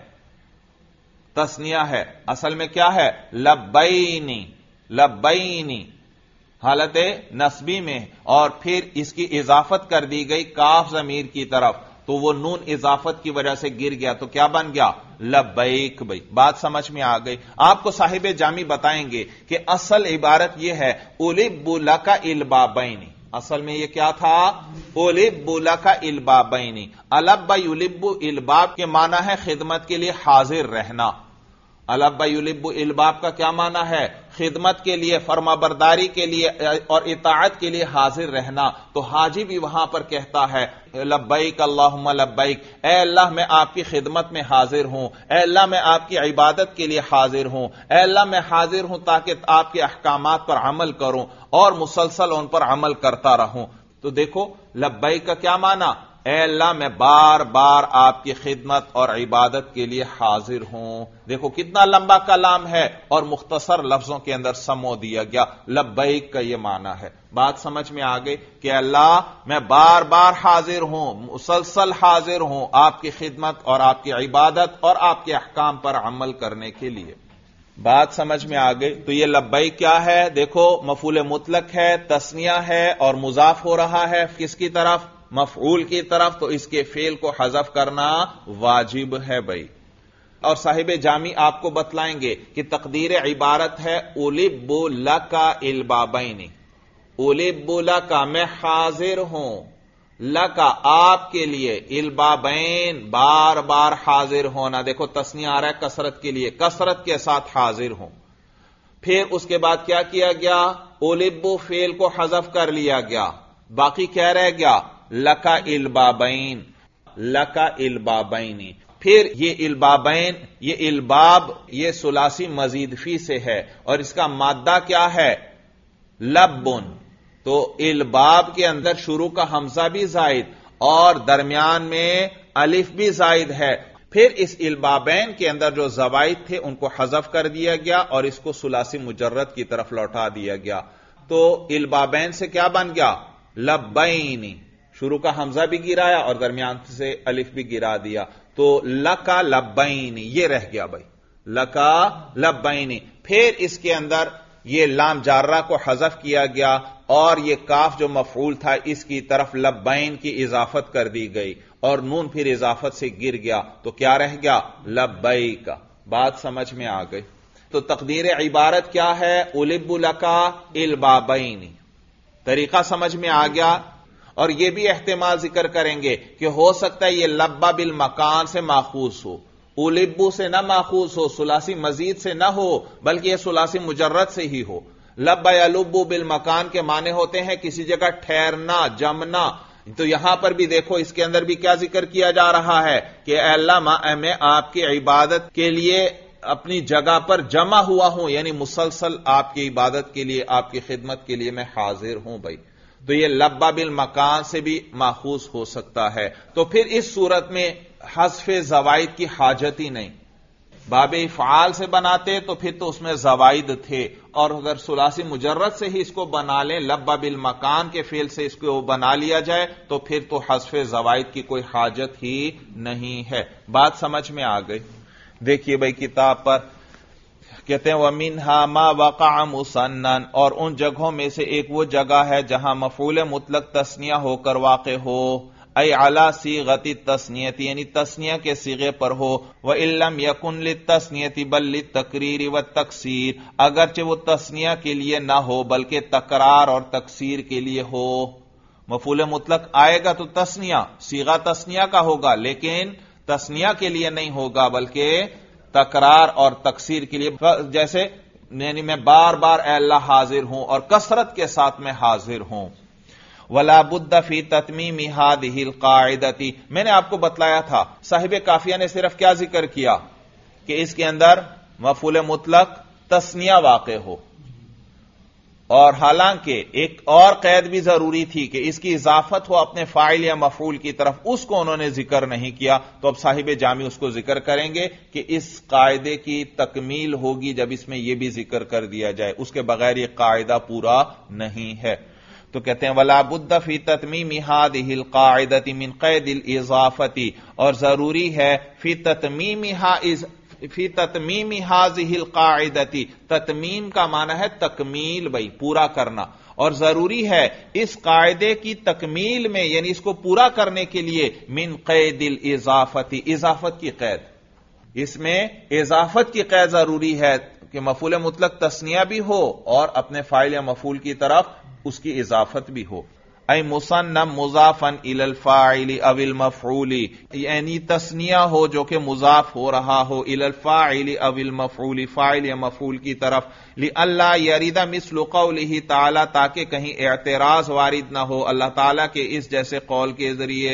تثنیہ ہے، اصل میں کیا ہے؟ لبینی، لبینی حالت نصبی میں، اور پھر اس کی اضافت کر دی گئی کاف ضمیر کی طرف، تو وہ نون اضافت کی وجہ سے گر گیا تو کیا بن گیا؟ لبیک۔ بھائی بات سمجھ میں آ گئی؟ آپ کو صاحب جامی بتائیں گے کہ اصل عبارت یہ ہے اُلِبُّ لَكَ الْبَابَيْنِ، اصل میں یہ کیا تھا؟ اُلِبُّ لَكَ الْبَابَيْنِ، الب یلب الباب کے معنی ہے خدمت کے لیے حاضر رہنا، الب یلب الباب کا کیا معنی ہے؟ خدمت کے لیے، فرما برداری کے لیے اور اطاعت کے لیے حاضر رہنا۔ تو حاجی بھی وہاں پر کہتا ہے لبیک اللہم لبیک، اے اللہ میں آپ کی خدمت میں حاضر ہوں، اے اللہ میں آپ کی عبادت کے لیے حاضر ہوں، اے اللہ میں حاضر ہوں تاکہ آپ کے احکامات پر عمل کروں اور مسلسل ان پر عمل کرتا رہوں۔ تو دیکھو لبیک کا کیا معنی؟ اے اللہ میں بار بار آپ کی خدمت اور عبادت کے لیے حاضر ہوں۔ دیکھو کتنا لمبا کلام ہے اور مختصر لفظوں کے اندر سمو دیا گیا، لبیک کا یہ معنی ہے۔ بات سمجھ میں آ گئی کہ اللہ میں بار بار حاضر ہوں، مسلسل حاضر ہوں آپ کی خدمت اور آپ کی عبادت اور آپ کے احکام پر عمل کرنے کے لیے۔ بات سمجھ میں آ گئی؟ تو یہ لبیک کیا ہے؟ دیکھو مفعول مطلق ہے، تثنیہ ہے اور مضاف ہو رہا ہے کس کی طرف؟ مفعول کی طرف، تو اس کے فعل کو حذف کرنا واجب ہے بھائی۔ اور صاحب جامی آپ کو بتلائیں گے کہ تقدیر عبارت ہے اُلِبُّ لَكَ الْبَابَيْنِ، اُلِبُّ لَكَ میں حاضر ہوں، لَكَ آپ کے لیے، الْبَابَيْن بار بار حاضر ہونا، دیکھو تثنیہ آ رہا ہے کثرت کے لیے، کثرت کے ساتھ حاضر ہوں۔ پھر اس کے بعد کیا کیا گیا؟ اُلِبُّ فعل کو حذف کر لیا گیا، باقی کیا رہ گیا؟ لَكَ الْبَابَيْن، لَكَ الْبَابَيْنِ۔ پھر یہ البابین، یہ الباب یہ ثلاثی مزید فی سے ہے اور اس کا مادہ کیا ہے؟ لبن، تو الباب کے اندر شروع کا حمزہ بھی زائد اور درمیان میں الف بھی زائد ہے۔ پھر اس البابین کے اندر جو زوائد تھے ان کو حذف کر دیا گیا اور اس کو ثلاثی مجرد کی طرف لوٹا دیا گیا، تو البابین سے کیا بن گیا؟ لبینی، شروع کا حمزہ بھی گرایا اور درمیان سے الف بھی گرا دیا، تو لکا لبینی یہ رہ گیا بھائی، لکا لبینی۔ پھر اس کے اندر یہ لام جارہ کو حذف کیا گیا اور یہ کاف جو مفعول تھا اس کی طرف لبین کی اضافت کر دی گئی اور نون پھر اضافت سے گر گیا، تو کیا رہ گیا؟ لبیک۔ بات سمجھ میں آ گئی؟ تو تقدیر عبارت کیا ہے؟ اُلِبُّ لَكَ الْبَابَيْنِ، طریقہ سمجھ میں آ گیا؟ اور یہ بھی احتمال ذکر کریں گے کہ ہو سکتا ہے یہ لبا بالمکان سے ماخوذ ہو، اُلِبُّ سے نہ ماخوذ ہو، ثلاثی مزید سے نہ ہو، بلکہ یہ ثلاثی مجرد سے ہی ہو۔ لبا یلب بالمکان کے معنی ہوتے ہیں کسی جگہ ٹھہرنا، جمنا، تو یہاں پر بھی دیکھو اس کے اندر بھی کیا ذکر کیا جا رہا ہے کہ اے اللہ میں آپ کی عبادت کے لیے اپنی جگہ پر جمع ہوا ہوں، یعنی مسلسل آپ کی عبادت کے لیے، آپ کی خدمت کے لیے میں حاضر ہوں بھائی۔ تو یہ لبا بالمکان سے بھی ماخوذ ہو سکتا ہے۔ تو پھر اس صورت میں حذف زوائد کی حاجت ہی نہیں، باب افعال سے بناتے تو پھر تو اس میں زوائد تھے، اور اگر ثلاثی مجرد سے ہی اس کو بنا لیں، لبا بالمکان کے فعل سے اس کو بنا لیا جائے تو پھر تو حذف زوائد کی کوئی حاجت ہی نہیں ہے۔ بات سمجھ میں آ گئی؟ دیکھیے بھائی کتاب پر کہتے ہیں وَمِنْهَا مَا وَقَعَ مُثَنًّا، اور ان جگہوں میں سے ایک وہ جگہ ہے جہاں مفعول مطلق تثنیہ ہو کر واقع ہو۔ ای علی صیغۃ التثنیۃ یعنی تثنیہ کے صیغے پر ہو، وَإِن لَّمْ يَكُن لِلتثنیۃ بل للتکریر والتکسیر اگرچہ وہ تثنیہ کے لیے نہ ہو بلکہ تکرار اور تکسیر کے لیے ہو۔ مفعول مطلق آئے گا تو تثنیہ صیغہ تثنیہ کا ہوگا لیکن تثنیہ کے لیے نہیں ہوگا بلکہ تکرار اور تکسیر کے لیے، جیسے یعنی میں بار بار اے اللہ حاضر ہوں اور کثرت کے ساتھ میں حاضر ہوں۔ وَلَا بُدَّ فِي تَتْمِيمِ هَذِهِ الْقَاعِدَةِ میں نے آپ کو بتلایا تھا صاحب کافیہ نے صرف کیا ذکر کیا کہ اس کے اندر مفعول مطلق تثنیہ واقع ہو، اور حالانکہ ایک اور قید بھی ضروری تھی کہ اس کی اضافت ہو اپنے فاعل یا مفعول کی طرف، اس کو انہوں نے ذکر نہیں کیا، تو اب صاحب جامی اس کو ذکر کریں گے کہ اس قاعدے کی تکمیل ہوگی جب اس میں یہ بھی ذکر کر دیا جائے، اس کے بغیر یہ قاعدہ پورا نہیں ہے۔ تو کہتے ہیں وَلَا بُدَّ فِي تَتْمِيمِ هَذِهِ الْقَاعِدَةِ مِنْ قَيْدِ الْإِضَافَةِ اور ضروری ہے فی تتمیم هَذِهِ الْقَاعِدَةِ تتمیم کا معنی ہے تکمیل، بھائی پورا کرنا، اور ضروری ہے اس قاعدے کی تکمیل میں یعنی اس کو پورا کرنے کے لیے من قید الاضافۃ اضافت کی قید، اس میں اضافت کی قید ضروری ہے کہ مفعول مطلق تثنیہ بھی ہو اور اپنے فاعل یا مفعول کی طرف اس کی اضافت بھی ہو۔ ای مصنم مضافن الی الفاعل او المفعول یعنی تثنیہ ہو جو کہ مضاف ہو رہا ہو الی الفاعل او المفعول فاعل یا مفعول کی طرف، لئلا یرید مثل قوله تعالی تاکہ کہیں اعتراض وارد نہ ہو اللہ تعالی کے اس جیسے قول کے ذریعے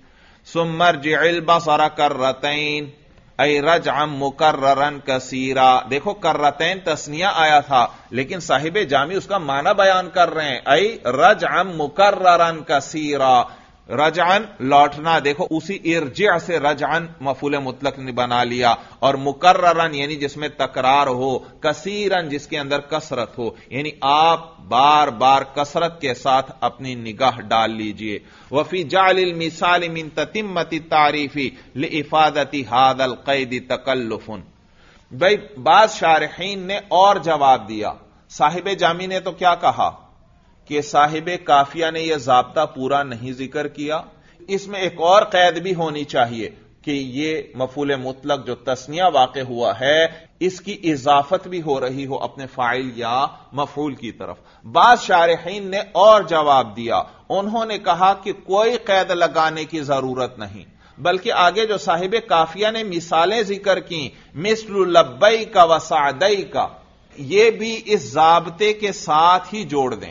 ثم ارجع البصر کرتین ای رجعا مکررا کثیرا، دیکھو کرتین تثنیہ آیا تھا لیکن صاحب جامی اس کا معنی بیان کر رہے ہیں، ای رجعا مکررا کثیرا، رجعا لوٹنا، دیکھو اسی ارجع سے رجعا مفعول مطلق نے بنا لیا، اور مکررا یعنی جس میں تکرار ہو، کثیرا جس کے اندر کثرت ہو، یعنی آپ بار بار کثرت کے ساتھ اپنی نگاہ ڈال لیجئے۔ وفی جعل المثال من تتمت التعریف لافادۃ هذا القید تکلف، بھائی بعض شارحین نے اور جواب دیا، صاحب جامی نے تو کیا کہا کہ صاحب کافیہ نے یہ ضابطہ پورا نہیں ذکر کیا، اس میں ایک اور قید بھی ہونی چاہیے کہ یہ مفعول مطلق جو تثنیہ واقع ہوا ہے اس کی اضافت بھی ہو رہی ہو اپنے فاعل یا مفعول کی طرف۔ بعض شارحین نے اور جواب دیا، انہوں نے کہا کہ کوئی قید لگانے کی ضرورت نہیں، بلکہ آگے جو صاحب کافیہ نے مثالیں ذکر کی مثل لبیک و سعدیک، یہ بھی اس ضابطے کے ساتھ ہی جوڑ دیں،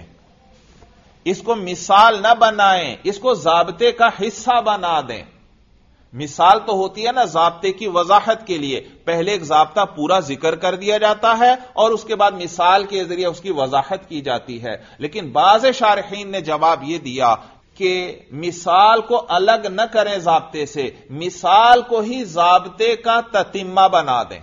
اس کو مثال نہ بنائیں، اس کو ضابطے کا حصہ بنا دیں۔ مثال تو ہوتی ہے نا ضابطے کی وضاحت کے لیے، پہلے ایک ضابطہ پورا ذکر کر دیا جاتا ہے اور اس کے بعد مثال کے ذریعے اس کی وضاحت کی جاتی ہے، لیکن بعض شارحین نے جواب یہ دیا کہ مثال کو الگ نہ کریں ضابطے سے، مثال کو ہی ضابطے کا تتمہ بنا دیں،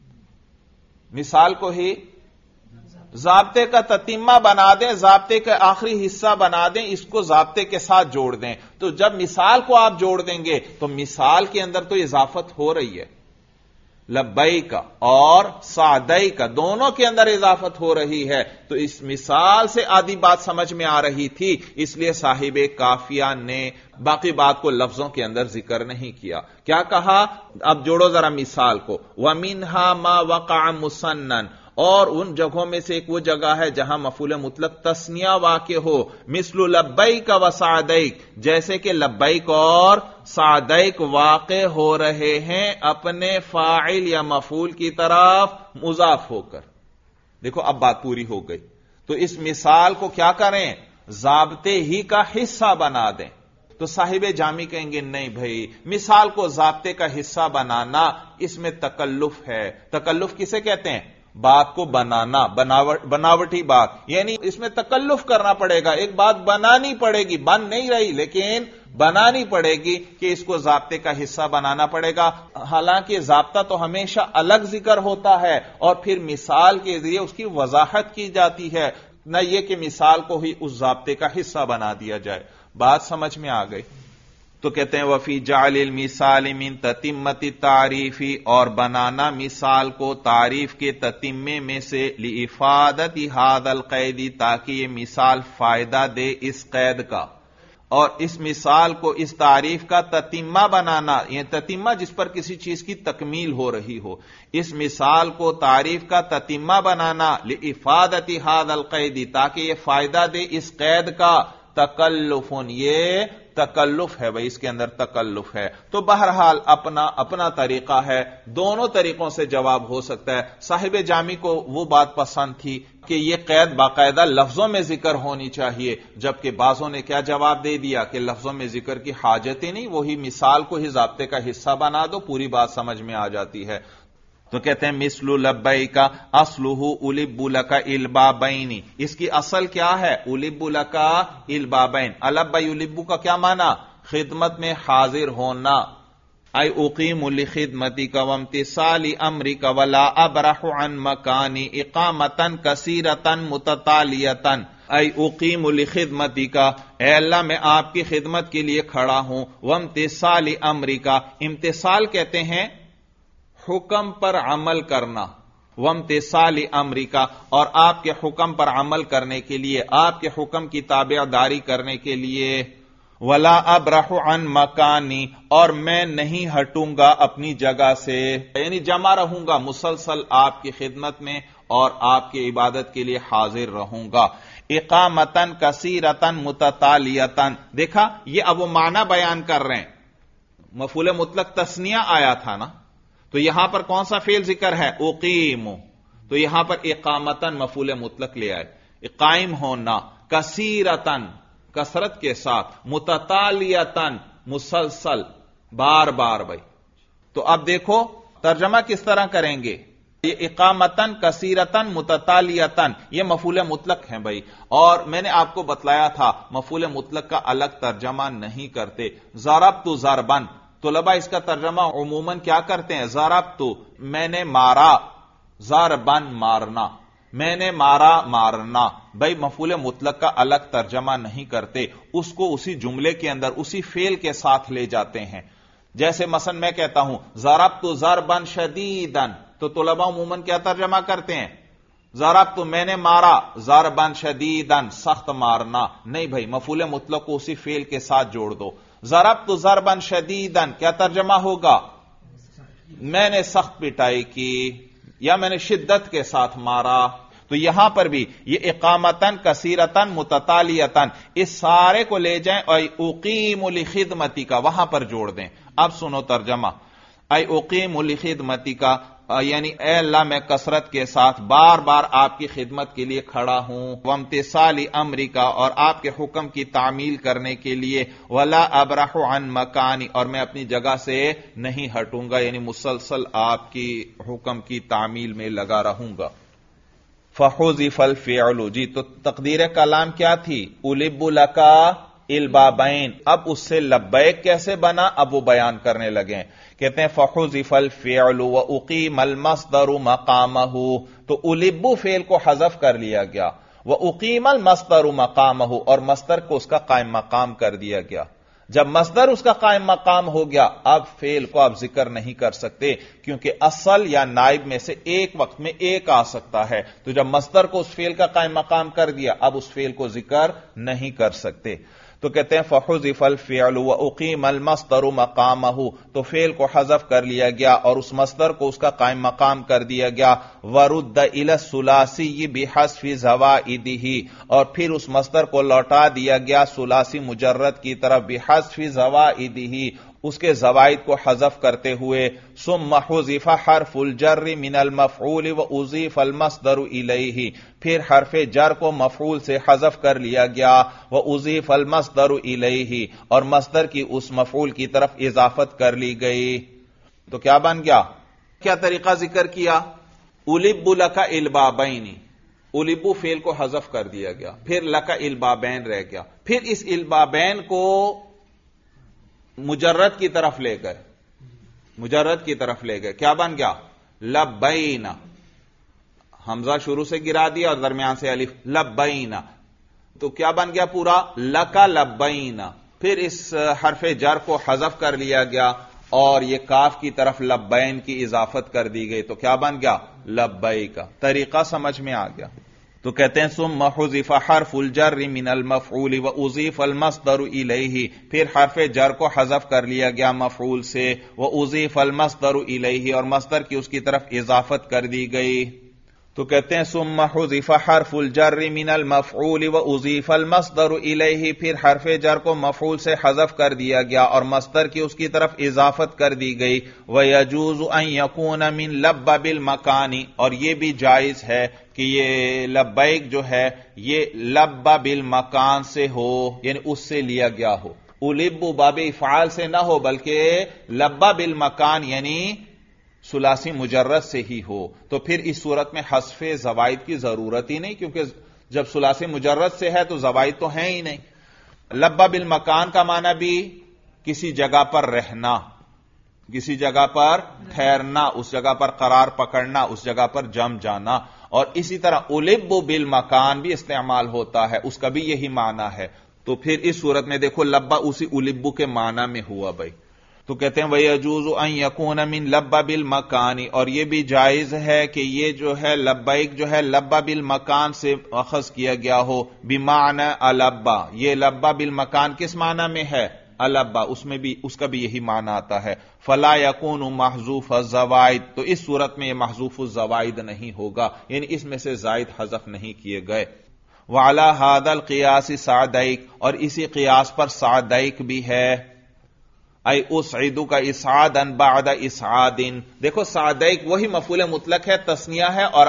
مثال کو ہی ضابطے کا تتمہ بنا دیں، ضابطے کا آخری حصہ بنا دیں، اس کو ضابطے کے ساتھ جوڑ دیں، تو جب مثال کو آپ جوڑ دیں گے تو مثال کے اندر تو اضافت ہو رہی ہے، لبیک اور سعدیک دونوں کے اندر اضافت ہو رہی ہے، تو اس مثال سے آدھی بات سمجھ میں آ رہی تھی، اس لیے صاحب کافیہ نے باقی بات کو لفظوں کے اندر ذکر نہیں کیا۔ کیا کہا؟ اب جوڑو ذرا مثال کو، وَمِنْهَا مَا وَقَعَ مُسَنًّا، اور ان جگہوں میں سے ایک وہ جگہ ہے جہاں مفعول مطلق تثنیہ واقع ہو، مثل لبیک و سعدیک، جیسے کہ لبیک اور سعدیک واقع ہو رہے ہیں اپنے فاعل یا مفعول کی طرف مضاف ہو کر۔ دیکھو اب بات پوری ہو گئی، تو اس مثال کو کیا کریں؟ ضابطے ہی کا حصہ بنا دیں۔ تو صاحب جامی کہیں گے نہیں بھائی، مثال کو ضابطے کا حصہ بنانا اس میں تکلف ہے۔ تکلف کسے کہتے ہیں؟ بات کو بنانا، بناوٹی بات، یعنی اس میں تکلف کرنا پڑے گا، ایک بات بنانی پڑے گی، بن نہیں رہی لیکن بنانی پڑے گی کہ اس کو ضابطے کا حصہ بنانا پڑے گا، حالانکہ ضابطہ تو ہمیشہ الگ ذکر ہوتا ہے اور پھر مثال کے ذریعے اس کی وضاحت کی جاتی ہے، نہ یہ کہ مثال کو ہی اس ضابطے کا حصہ بنا دیا جائے۔ بات سمجھ میں آ گئی؟ تو کہتے ہیں وفی جعل المثال من تتمت التعریف، اور بنانا مثال کو تعریف کے تتمے میں سے لافادۃ ھذا القید، تاکہ یہ مثال فائدہ دے اس قید کا، اور اس مثال کو اس تعریف کا تتمہ بنانا، یہ تتمہ جس پر کسی چیز کی تکمیل ہو رہی ہو، اس مثال کو تعریف کا تتمہ بنانا لافادۃ ھذا القید، تاکہ یہ فائدہ دے اس قید کا، تکلف، یہ تکلف ہے بھائی، اس کے اندر تکلف ہے۔ تو بہرحال اپنا طریقہ ہے، دونوں طریقوں سے جواب ہو سکتا ہے۔ صاحب جامی کو وہ بات پسند تھی کہ یہ قید باقاعدہ لفظوں میں ذکر ہونی چاہیے، جبکہ بعضوں نے کیا جواب دے دیا کہ لفظوں میں ذکر کی حاجت ہی نہیں، وہی مثال کو ہی ضابطے کا حصہ بنا دو، پوری بات سمجھ میں آ جاتی ہے۔ تو کہتے ہیں مثل لبیک اصلہ الب لک البابین، اس کی اصل کیا ہے؟ الب لک البابین۔ الب یلب کا کیا معنی؟ خدمت میں حاضر ہونا، ای اقیم لخدمتک وامتثال امرک ولا ابرح عن مکانی اقامتا کثیرتا متتالیتا، ای اقیم لخدمتک، اے اللہ میں آپ کی خدمت کے لیے کھڑا ہوں، وامتثال امرک، امتثال کہتے ہیں حکم پر عمل کرنا، وامتثال امرکا، اور آپ کے حکم پر عمل کرنے کے لیے، آپ کے حکم کی تابعداری کرنے کے لیے، ولا ابرح عن مکانی، اور میں نہیں ہٹوں گا اپنی جگہ سے، یعنی جمع رہوں گا مسلسل آپ کی خدمت میں اور آپ کی عبادت کے لیے حاضر رہوں گا۔ اقامتن کثیرتن متتالیتن، دیکھا یہ اب وہ معنی بیان کر رہے ہیں، مفعول مطلق تثنیہ آیا تھا نا، تو یہاں پر کون سا فعل ذکر ہے؟ اقیم، تو یہاں پر اقامتن مفعول مطلق لے آئے، قائم ہونا، کثیرتن کثرت کے ساتھ، متتالیتن مسلسل، بار بار بھائی۔ تو اب دیکھو ترجمہ کس طرح کریں گے، یہ اقامتن کثیرتن متتالیتن یہ مفعول مطلق ہیں بھائی، اور میں نے آپ کو بتلایا تھا مفعول مطلق کا الگ ترجمہ نہیں کرتے۔ ضربت ضربن، طلباء اس کا ترجمہ عموماً کیا کرتے ہیں؟ ضربت، میں نے مارا، ضربن مارنا، میں نے مارا مارنا، بھائی مفعول مطلق کا الگ ترجمہ نہیں کرتے، اس کو اسی جملے کے اندر اسی فعل کے ساتھ لے جاتے ہیں۔ جیسے مثلا میں کہتا ہوں ضربت ضربن شدیدن، تو طلباء عموماً کیا ترجمہ کرتے ہیں؟ ضربت، میں نے مارا، ضربن شدیدن سخت مارنا، نہیں بھائی مفعول مطلق کو اسی فعل کے ساتھ جوڑ دو۔ ضربت ضربا شدیدن کیا ترجمہ ہوگا؟ میں نے سخت پٹائی کی یا میں نے شدت کے ساتھ مارا۔ تو یہاں پر بھی یہ اقامتن کثیرتن متتالیتن اس سارے کو لے جائیں اور اقیم لخدمتک وہاں پر جوڑ دیں۔ اب سنو ترجمہ، ای اقیم لخدمتک، یعنی اے اللہ میں کثرت کے ساتھ بار بار آپ کی خدمت کے لیے کھڑا ہوں، وامتثال امرکا، اور آپ کے حکم کی تعمیل کرنے کے لیے، ولا ابرح عن مکانی، اور میں اپنی جگہ سے نہیں ہٹوں گا، یعنی مسلسل آپ کی حکم کی تعمیل میں لگا رہوں گا۔ فحذف الفعل، جی تو تقدیر کلام کیا تھی؟ الب لکا البابین، اب اس سے لبیک کیسے بنا اب وہ بیان کرنے لگے، کہتے ہیں فحذف الفعل واقیم المصدر مقامہ، تو الب فعل کو حذف کر لیا گیا، واقیم المصدر مقامہ، اور مصدر کو اس کا قائم مقام کر دیا گیا۔ جب مصدر اس کا قائم مقام ہو گیا اب فعل کو آپ ذکر نہیں کر سکتے، کیونکہ اصل یا نائب میں سے ایک وقت میں ایک آ سکتا ہے، تو جب مصدر کو اس فعل کا قائم مقام کر دیا اب اس فعل کو ذکر نہیں کر سکتے۔ تو کہتے ہیں فحذف الفعل واقیم المصدر مقامہ، تو فعل کو حذف کر لیا گیا اور اس مصدر کو اس کا قائم مقام کر دیا گیا۔ ورد الی الثلاثی بحذف زوائدہ، اور پھر اس مصدر کو لوٹا دیا گیا ثلاثی مجرد کی طرف بحذف زوائدہ، اس کے زوائد کو حذف کرتے ہوئے۔ ثم حذف حرف الجر من المفعول واضيف المصدر الیہ، پھر حرف جر کو مفعول سے حذف کر لیا گیا، واضيف المصدر الیہ، اور مصدر کی اس مفعول کی طرف اضافت کر لی گئی۔ تو کیا بن گیا؟ کیا طریقہ ذکر کیا؟ الب لک البابین، الب فعل کو حذف کر دیا گیا، پھر لک البابین رہ گیا، پھر اس البابین کو مجرد کی طرف لے گئے، مجرد کی طرف لے گئے، کیا بن گیا؟ لبین، حمزہ شروع سے گرا دیا اور درمیان سے الف، لبین، تو کیا بن گیا پورا؟ لکا لبین، پھر اس حرف جر کو حذف کر لیا گیا اور یہ کاف کی طرف لبین کی اضافت کر دی گئی، تو کیا بن گیا؟ لبیک۔ طریقہ سمجھ میں آ گیا۔ تو کہتے ہیں ثم حذف حرف الجر من المفعول واضيف المصدر الیہ، پھر حرف جر کو حذف کر لیا گیا مفعول سے، واضيف المصدر الیہ، اور مصدر کی اس کی طرف اضافت کر دی گئی۔ تو کہتے ہیں ثم حذف حرف الجر من المفعول واضيف المصدر الیہ، پھر حرف جر کو مفعول سے حذف کر دیا گیا اور مصدر کی اس کی طرف اضافت کر دی گئی۔ ويجوز ان يكون من لب بالمکان، اور یہ بھی جائز ہے کہ یہ لبیک جو ہے یہ لب بالمکان سے ہو، یعنی اس سے لیا گیا ہو، الب باب افعال سے نہ ہو بلکہ لب بالمکان یعنی ثلاثی مجرد سے ہی ہو۔ تو پھر اس صورت میں حذف زوائد کی ضرورت ہی نہیں، کیونکہ جب ثلاثی مجرد سے ہے تو زوائد تو ہیں ہی نہیں۔ لبا بالمکان کا معنی بھی کسی جگہ پر رہنا، کسی جگہ پر ٹھہرنا، اس جگہ پر قرار پکڑنا، اس جگہ پر جم جانا، اور اسی طرح الب بالمکان بھی استعمال ہوتا ہے، اس کا بھی یہی معنی ہے۔ تو پھر اس صورت میں دیکھو لبا اسی الب کے معنی میں ہوا بھائی۔ تو کہتے ہیں وَيَجُوزُ أَن يَكُونَ مِن لَبَّ بِالْمَكَانِ، اور یہ بھی جائز ہے کہ یہ جو ہے لبیک جو ہے لبّ بالمکان سے اخذ کیا گیا ہو، بمعنی البا۔ یہ لبّ بالمکان کس معنی میں ہے؟ البا، اس میں بھی اس کا بھی یہی معنی آتا ہے۔ فلا يكون محذوف الزوائد، تو اس صورت میں یہ محذوف الزوائد نہیں ہوگا، یعنی اس میں سے زائد حذف نہیں کیے گئے۔ وعلى هذا القياس سعديك، اور اسی قیاس پر سعديك بھی ہے، اے اسعدو کا اسعادا بعد اسعاد۔ دیکھو سعدیک وہی مفعول مطلق ہے، تثنیہ ہے، اور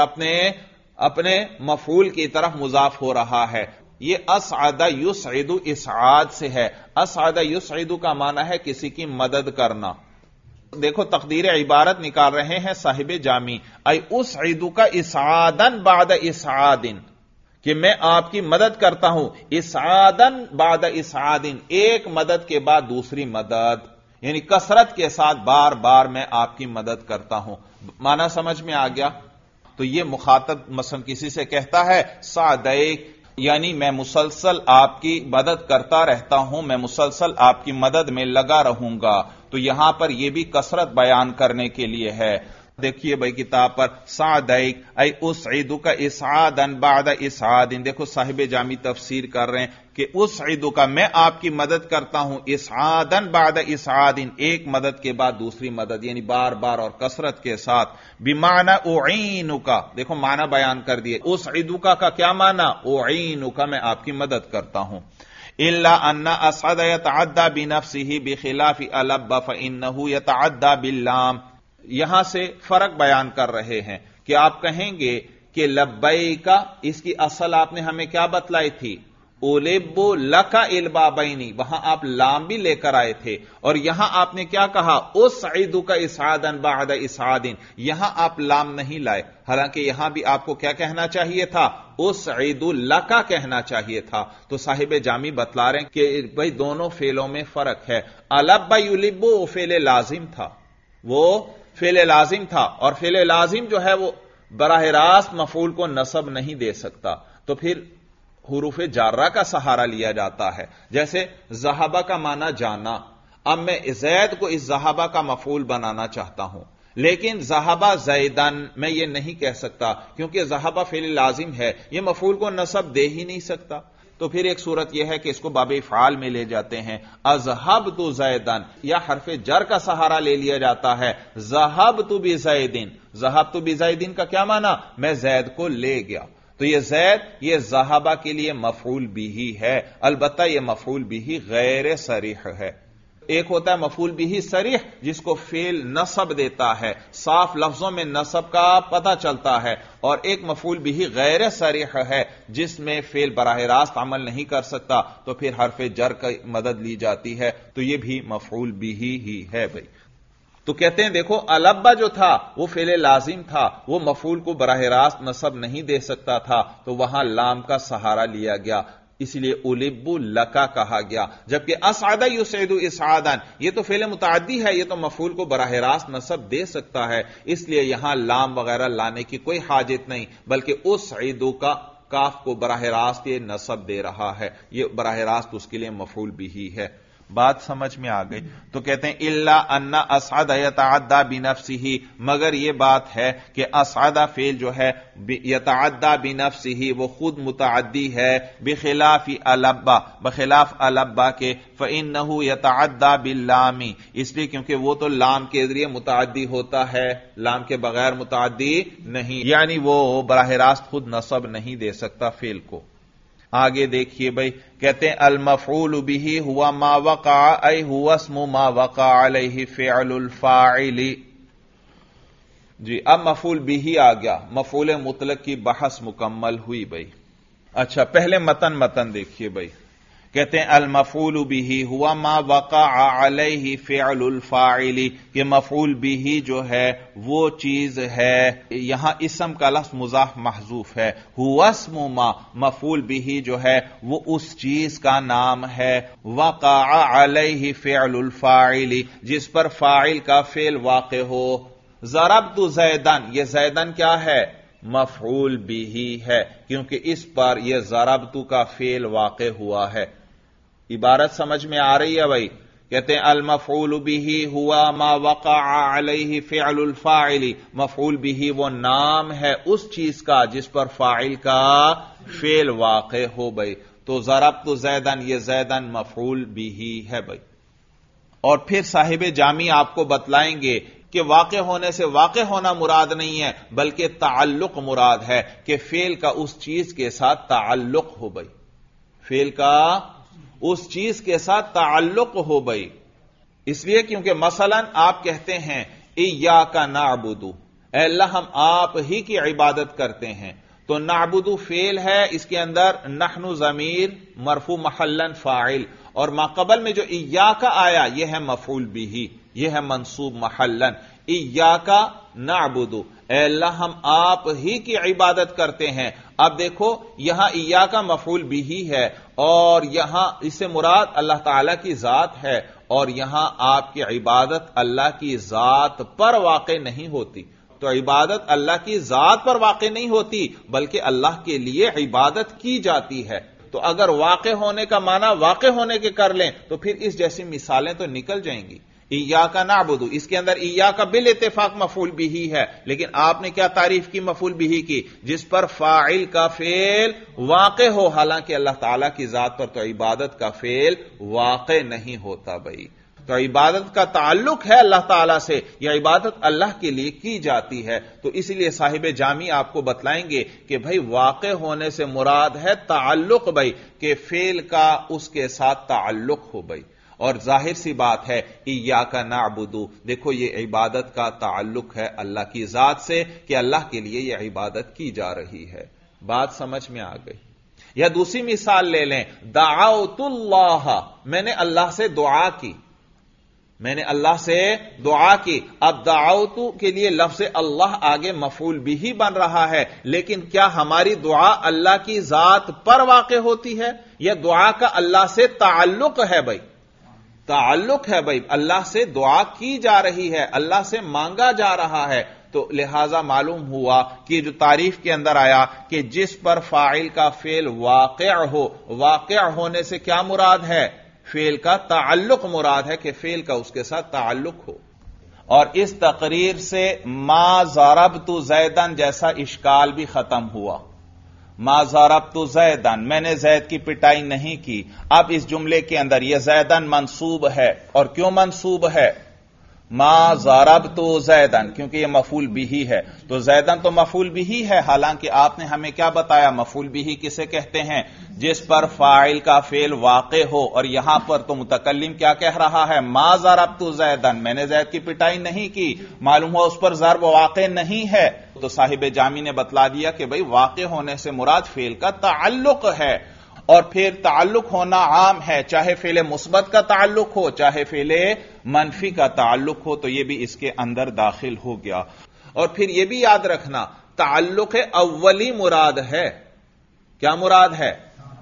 اپنے مفعول کی طرف مضاف ہو رہا ہے۔ یہ اسعد یسعد اسعاد سے ہے۔ اسعد یسعد کا معنی ہے کسی کی مدد کرنا۔ دیکھو تقدیر عبارت نکال رہے ہیں صاحب جامی، اے اسعدو کا اسعادا بعد اسعاد، کہ میں آپ کی مدد کرتا ہوں اسعادن بعد اسعادن، ایک مدد کے بعد دوسری مدد، یعنی کثرت کے ساتھ بار بار میں آپ کی مدد کرتا ہوں۔ معنی سمجھ میں آ گیا؟ تو یہ مخاطب مثلا کسی سے کہتا ہے سعدیک، یعنی میں مسلسل آپ کی مدد کرتا رہتا ہوں، میں مسلسل آپ کی مدد میں لگا رہوں گا۔ تو یہاں پر یہ بھی کثرت بیان کرنے کے لیے ہے۔ دیکھیے بھائی کتاب پر سعدیک اے اسعدو کا اسعادا بعد اسعاد، دیکھو صاحب جامی تفسیر کر رہے ہیں کہ اسعدو کا میں آپ کی مدد کرتا ہوں اسعادا بعد اسعاد، ایک مدد کے بعد دوسری مدد، یعنی بار بار اور کثرت کے ساتھ۔ بمعنی اعینکا، دیکھو معنی بیان کر دیے، اسعدو کا کیا معنی؟ اعینکا، میں آپ کی مدد کرتا ہوں۔ الا ان اسعد يتعدى بنفسه بخلاف الب فانه يتعدى باللام، یہاں سے فرق بیان کر رہے ہیں کہ آپ کہیں گے کہ لبیکا، اس کی اصل آپ نے ہمیں کیا بتلائی تھی؟ اولب لکا البابینی، وہاں آپ لام بھی لے کر آئے تھے، اور یہاں آپ نے کیا کہا؟ اسعدو کا اسعادا بعد اسعاد، یہاں آپ لام نہیں لائے، حالانکہ یہاں بھی آپ کو کیا کہنا چاہیے تھا؟ اسعدو لکا کہنا چاہیے تھا۔ تو صاحب جامی بتلا رہے ہیں کہ بھئی دونوں فعلوں میں فرق ہے۔ الب یلب وہ فعل لازم تھا، وہ فعل لازم تھا، اور فعل لازم جو ہے وہ براہ راست مفعول کو نصب نہیں دے سکتا، تو پھر حروف جارہ کا سہارا لیا جاتا ہے۔ جیسے ذہبہ کا معنی جانا، اب میں زید کو اس ذہبہ کا مفعول بنانا چاہتا ہوں، لیکن ذہبہ زیدن میں یہ نہیں کہہ سکتا، کیونکہ ذہبہ فعل لازم ہے، یہ مفعول کو نصب دے ہی نہیں سکتا۔ تو پھر ایک صورت یہ ہے کہ اس کو باب افعال میں لے جاتے ہیں، اذهبت زیدن، یا حرف جر کا سہارا لے لیا جاتا ہے، ذهبت بزیدن۔ ذهبت بزیدن کا کیا معنی؟ میں زید کو لے گیا۔ تو یہ زید یہ ذہبہ کے لیے مفعول بھی ہے، البتہ یہ مفعول بھی غیر صریح ہے۔ ایک ہوتا ہے مفعول بھی صریح جس کو فعل نصب دیتا ہے، صاف لفظوں میں نصب کا پتہ چلتا ہے، اور ایک مفعول بھی غیر صریح ہے جس میں فعل براہ راست عمل نہیں کر سکتا، تو پھر حرف جر کی مدد لی جاتی ہے، تو یہ بھی مفعول بھی ہی ہے بھائی۔ تو کہتے ہیں دیکھو البا جو تھا وہ فعل لازم تھا، وہ مفعول کو براہ راست نصب نہیں دے سکتا تھا، تو وہاں لام کا سہارا لیا گیا، اس لیے الب لکا کہا گیا۔ جبکہ اسعد یسعد اسعادا یہ تو فعل متعدی ہے، یہ تو مفعول کو براہ راست نصب دے سکتا ہے، اس لیے یہاں لام وغیرہ لانے کی کوئی حاجت نہیں، بلکہ اسعد کا کاف کو براہ راست یہ نصب دے رہا ہے، یہ براہ راست اس کے لیے مفعول بھی ہے۔ بات سمجھ میں آ گئی؟ تو کہتے ہیں الا ان اسعد یتعدی بنفسہ، مگر یہ بات ہے کہ اسعد فعل جو ہے یتعدی بنفسہ وہ خود متعدی ہے، بخلاف البا، بخلاف البا کے، فانہ یتعدی باللام، اس لیے کیونکہ وہ تو لام کے ذریعے متعدی ہوتا ہے، لام کے بغیر متعدی نہیں، یعنی وہ براہ راست خود نصب نہیں دے سکتا فعل کو۔ آگے دیکھیے بھائی، کہتے ہیں المفعول به ہوا ما وقع ای ہوا اسم ما وقع علیہ فعل الفاعل۔ جی اب مفعول به آ گیا، مفعول مطلق کی بحث مکمل ہوئی بھائی۔ اچھا پہلے متن دیکھیے بھائی، کہتے ہیں المفعول به ہوا ما وقع علیہ فعل الفاعل، کہ مفعول به جو ہے وہ چیز ہے، یہاں اسم کا لفظ مضاف محذوف ہے، ہوا اسم ما، مفعول به جو ہے وہ اس چیز کا نام ہے، وقع علیہ فعل الفاعل، جس پر فاعل کا فعل واقع ہو۔ ضربت زیدن، یہ زیدن کیا ہے؟ مفعول به ہے، کیونکہ اس پر یہ ضربت کا فعل واقع ہوا ہے۔ عبارت سمجھ میں آ رہی ہے بھائی؟ کہتے ہیں المفعول به ہوا ما وقع علیہ فعل الفاعل، مفعول به وہ نام ہے اس چیز کا جس پر فاعل کا فعل واقع ہو بھائی۔ تو ضربت زیدن، یہ زیدن مفعول به ہے بھائی۔ اور پھر صاحب جامی آپ کو بتلائیں گے کہ واقع ہونے سے واقع ہونا مراد نہیں ہے، بلکہ تعلق مراد ہے، کہ فعل کا اس چیز کے ساتھ تعلق ہو بھائی، فعل کا اس چیز کے ساتھ تعلق ہو بھائی۔ اس لیے کیونکہ مثلا آپ کہتے ہیں ایاک نعبد، اے اللہ ہم آپ ہی کی عبادت کرتے ہیں، تو نعبد فعل ہے، اس کے اندر نحن ضمیر مرفوع محلا فاعل، اور ما قبل میں جو ایاک آیا یہ ہے مفعول به، یہ ہے منصوب محلا۔ ایاک نعبد، اے اللہ ہم آپ ہی کی عبادت کرتے ہیں۔ اب دیکھو یہاں ایاک مفعول به ہے، اور یہاں اس سے مراد اللہ تعالی کی ذات ہے، اور یہاں آپ کی عبادت اللہ کی ذات پر واقع نہیں ہوتی۔ تو عبادت اللہ کی ذات پر واقع نہیں ہوتی، بلکہ اللہ کے لیے عبادت کی جاتی ہے۔ تو اگر واقع ہونے کا معنی واقع ہونے کے کر لیں تو پھر اس جیسی مثالیں تو نکل جائیں گی۔ ایاک نعبد، اس کے اندر ایاک بالاتفاق مفعول به ہے، لیکن آپ نے کیا تعریف کی مفعول به کی؟ جس پر فاعل کا فعل واقع ہو، حالانکہ اللہ تعالی کی ذات پر تو عبادت کا فعل واقع نہیں ہوتا بھائی۔ تو عبادت کا تعلق ہے اللہ تعالی سے، یہ عبادت اللہ کے لیے کی جاتی ہے۔ تو اس لیے صاحب جامی آپ کو بتلائیں گے کہ بھائی واقع ہونے سے مراد ہے تعلق بھائی، کہ فعل کا اس کے ساتھ تعلق ہو بھائی۔ اور ظاہر سی بات ہے ایاک نعبد، دیکھو یہ عبادت کا تعلق ہے اللہ کی ذات سے، کہ اللہ کے لیے یہ عبادت کی جا رہی ہے۔ بات سمجھ میں آ گئی؟ یا دوسری مثال لے لیں، دعوت اللہ، میں نے اللہ سے دعا کی، میں نے اللہ سے دعا کی۔ اب دعوت کے لیے لفظ اللہ آگے مفعول به بن رہا ہے، لیکن کیا ہماری دعا اللہ کی ذات پر واقع ہوتی ہے، یا دعا کا اللہ سے تعلق ہے بھائی؟ تعلق ہے بھائی، اللہ سے دعا کی جا رہی ہے، اللہ سے مانگا جا رہا ہے۔ تو لہذا معلوم ہوا کہ جو تعریف کے اندر آیا کہ جس پر فاعل کا فعل واقع ہو، واقع ہونے سے کیا مراد ہے؟ فعل کا تعلق مراد ہے، کہ فعل کا اس کے ساتھ تعلق ہو۔ اور اس تقریر سے ما ضربت زیدن جیسا اشکال بھی ختم ہوا۔ ما ضربت زیدن، میں نے زید کی پٹائی نہیں کی۔ اب اس جملے کے اندر یہ زیدن منصوب ہے، اور کیوں منصوب ہے؟ ما ضربت زیدن، کیونکہ یہ مفعول به ہے، تو زیدن تو مفعول به ہے، حالانکہ آپ نے ہمیں کیا بتایا؟ مفعول به کسے کہتے ہیں؟ جس پر فاعل کا فعل واقع ہو، اور یہاں پر تو متکلم کیا کہہ رہا ہے؟ ما ضربت زیدن، میں نے زید کی پٹائی نہیں کی، معلوم ہوا اس پر ضرب واقع نہیں ہے۔ تو صاحب جامی نے بتلا دیا کہ بھئی واقع ہونے سے مراد فعل کا تعلق ہے، اور پھر تعلق ہونا عام ہے، چاہے فعل مثبت کا تعلق ہو چاہے فعل منفی کا تعلق ہو، تو یہ بھی اس کے اندر داخل ہو گیا۔ اور پھر یہ بھی یاد رکھنا تعلق اولی مراد ہے۔ کیا مراد ہے؟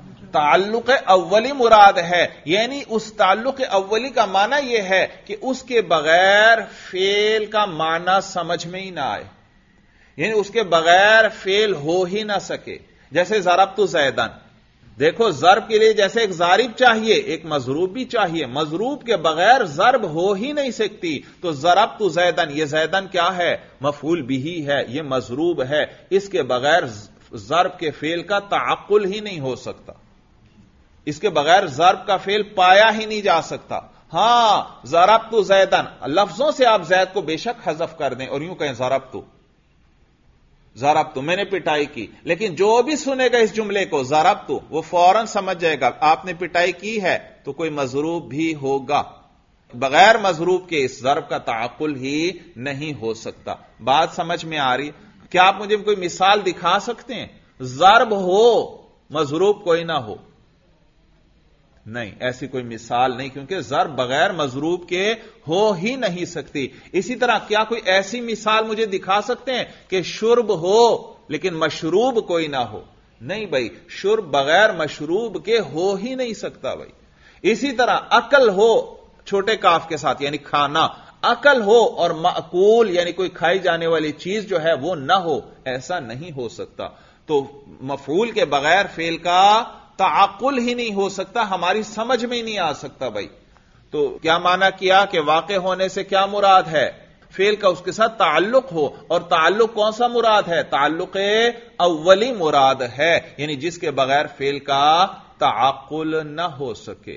تعلق اولی مراد ہے، یعنی اس تعلق اولی کا معنی یہ ہے کہ اس کے بغیر فعل کا معنی سمجھ میں ہی نہ آئے، یعنی اس کے بغیر فعل ہو ہی نہ سکے۔ جیسے ضربت زیدن، دیکھو ضرب کے لیے جیسے ایک ضارب چاہیے ایک مضروب بھی چاہیے، مضروب کے بغیر ضرب ہو ہی نہیں سکتی۔ تو ضربت زیدن، یہ زیدن کیا ہے؟ مفعول بھی ہے، یہ مضروب ہے، اس کے بغیر ضرب کے فعل کا تعقل ہی نہیں ہو سکتا، اس کے بغیر ضرب کا فعل پایا ہی نہیں جا سکتا۔ ہاں ضربت زیدن، لفظوں سے آپ زید کو بے شک حذف کر دیں اور یوں کہیں ضربت میں نے پٹائی کی، لیکن جو بھی سنے گا اس جملے کو ضربت وہ فوراً سمجھ جائے گا آپ نے پٹائی کی ہے، تو کوئی مضروب بھی ہوگا، بغیر مضروب کے اس ضرب کا تعقل ہی نہیں ہو سکتا۔ بات سمجھ میں آ رہی؟ کیا آپ مجھے کوئی مثال دکھا سکتے ہیں ضرب ہو مضروب کوئی نہ ہو؟ نہیں، ایسی کوئی مثال نہیں، کیونکہ ضرب بغیر مضروب کے ہو ہی نہیں سکتی۔ اسی طرح کیا کوئی ایسی مثال مجھے دکھا سکتے ہیں کہ شرب ہو لیکن مشروب کوئی نہ ہو؟ نہیں بھائی، شرب بغیر مشروب کے ہو ہی نہیں سکتا بھائی۔ اسی طرح عقل ہو چھوٹے کاف کے ساتھ یعنی کھانا، عقل ہو اور مأکول یعنی کوئی کھائی جانے والی چیز جو ہے وہ نہ ہو، ایسا نہیں ہو سکتا۔ تو مفعول کے بغیر فعل کا تعقل ہی نہیں ہو سکتا، ہماری سمجھ میں ہی نہیں آ سکتا بھائی۔ تو کیا معنی کیا کہ واقع ہونے سے کیا مراد ہے؟ فعل کا اس کے ساتھ تعلق ہو، اور تعلق کون سا مراد ہے؟ تعلق اولی مراد ہے، یعنی جس کے بغیر فعل کا تعقل نہ ہو سکے۔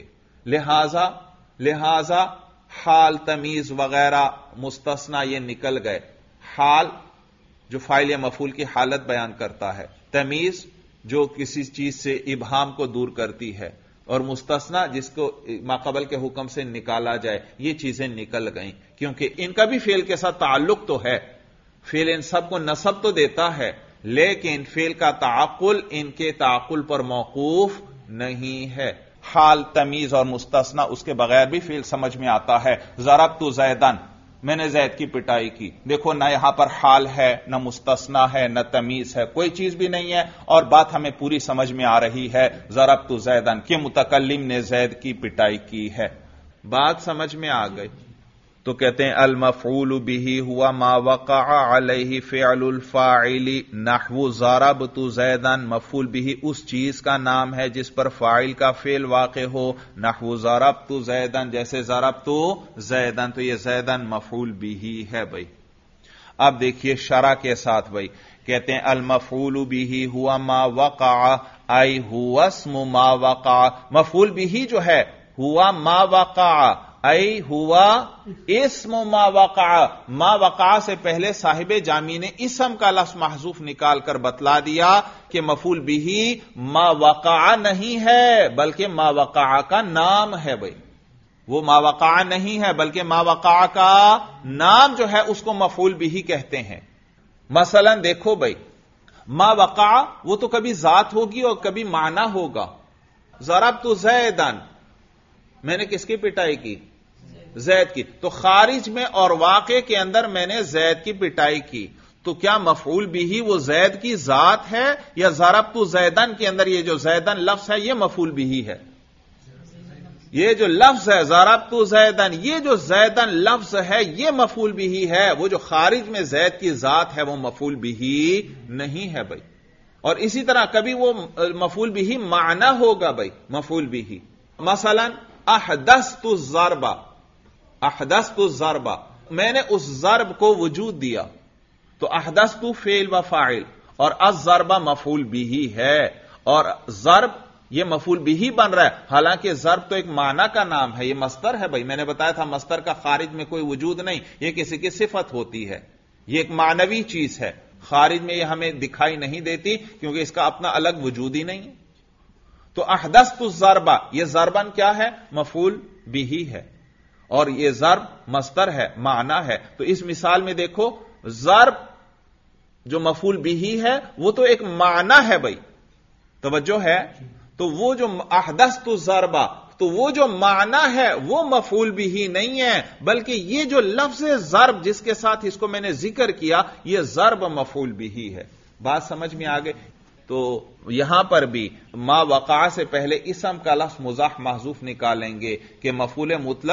لہذا حال، تمیز وغیرہ مستثنا یہ نکل گئے۔ حال جو فاعل یا مفعول کی حالت بیان کرتا ہے، تمیز جو کسی چیز سے ابہام کو دور کرتی ہے، اور مستثنا جس کو ماقبل کے حکم سے نکالا جائے، یہ چیزیں نکل گئیں، کیونکہ ان کا بھی فعل کے ساتھ تعلق تو ہے، فعل ان سب کو نصب تو دیتا ہے، لیکن فعل کا تعقل ان کے تعقل پر موقوف نہیں ہے۔ حال، تمیز اور مستثنا اس کے بغیر بھی فعل سمجھ میں آتا ہے۔ ضربت زیدن، میں نے زید کی پٹائی کی، دیکھو نہ یہاں پر حال ہے، نہ مستثنا ہے، نہ تمیز ہے، کوئی چیز بھی نہیں ہے، اور بات ہمیں پوری سمجھ میں آ رہی ہے ضربت زیدن کہ متکلم نے زید کی پٹائی کی ہے۔ بات سمجھ میں آ گئی؟ تو کہتے ہیں المفعول به ہوا ما وقع علیہ فعل الفاعل نحو ضربت زیدن، مفعول به اس چیز کا نام ہے جس پر فاعل کا فعل واقع ہو، نحو ضربت زیدن جیسے ضربت زیدن، تو یہ زیدن مفعول به ہے بھائی۔ اب دیکھیے شرح کے ساتھ بھائی، کہتے ہیں المفعول به ہوا ما وقع ای ہوا اسم ما وقع، مفعول به جو ہے ہوا ما وقع ای ہوا اسم ما وقع، ما وقع سے پہلے صاحب جامی نے اسم کا لفظ محذوف نکال کر بتلا دیا کہ مفعول به ما وقع نہیں ہے بلکہ ما وقع کا نام ہے بھائی، وہ ما وقع نہیں ہے بلکہ ما وقع کا نام جو ہے اس کو مفعول به کہتے ہیں۔ مثلا دیکھو بھائی، ما وقع وہ تو کبھی ذات ہوگی اور کبھی معنی ہوگا۔ ضربت زیدن، میں نے کس کی پٹائی کی؟ زید کی، تو خارج میں اور واقع کے اندر میں نے زید کی پٹائی کی، تو کیا مفعول بھی وہ زید کی ذات ہے یا ضربت زیدن کے اندر یہ جو زیدن لفظ ہے یہ مفعول بھی ہے؟ یہ جو لفظ ہے ضربت زیدن، یہ جو زیدن لفظ ہے یہ مفعول بھی ہے، وہ جو خارج میں زید کی ذات ہے وہ مفعول بھی نہیں ہے بھائی۔ اور اسی طرح کبھی وہ مفعول بھی معنی ہوگا بھائی، مفعول بھی، مثلا احدثت الضرب، احدثت الضرب، میں نے اس ضرب کو وجود دیا، تو احدثت فعل و فاعل اور الضرب مفعول بھی ہے، اور ضرب یہ مفعول بھی بن رہا ہے، حالانکہ ضرب تو ایک معنی کا نام ہے، یہ مصدر ہے بھائی، میں نے بتایا تھا مصدر کا خارج میں کوئی وجود نہیں، یہ کسی کی صفت ہوتی ہے، یہ ایک معنوی چیز ہے، خارج میں یہ ہمیں دکھائی نہیں دیتی کیونکہ اس کا اپنا الگ وجود ہی نہیں ہے۔ تو احدثت الضرب، یہ ضربن کیا ہے؟ مفعول بھی ہے، اور یہ ضرب مصدر ہے، معنی ہے۔ تو اس مثال میں دیکھو ضرب جو مفعول بھی ہے وہ تو ایک معنی ہے بھائی، توجہ ہے، تو وہ جو احدثت الضرب، تو وہ جو معنی ہے وہ مفعول بھی نہیں ہے بلکہ یہ جو لفظ ضرب جس کے ساتھ اس کو میں نے ذکر کیا یہ ضرب مفعول بھی ہے۔ بات سمجھ میں آگے؟ تو یہاں پر بھی ما وقع سے پہلے اسم کا لفظ مضاف محذوف نکالیں گے کہ مفعول مطلق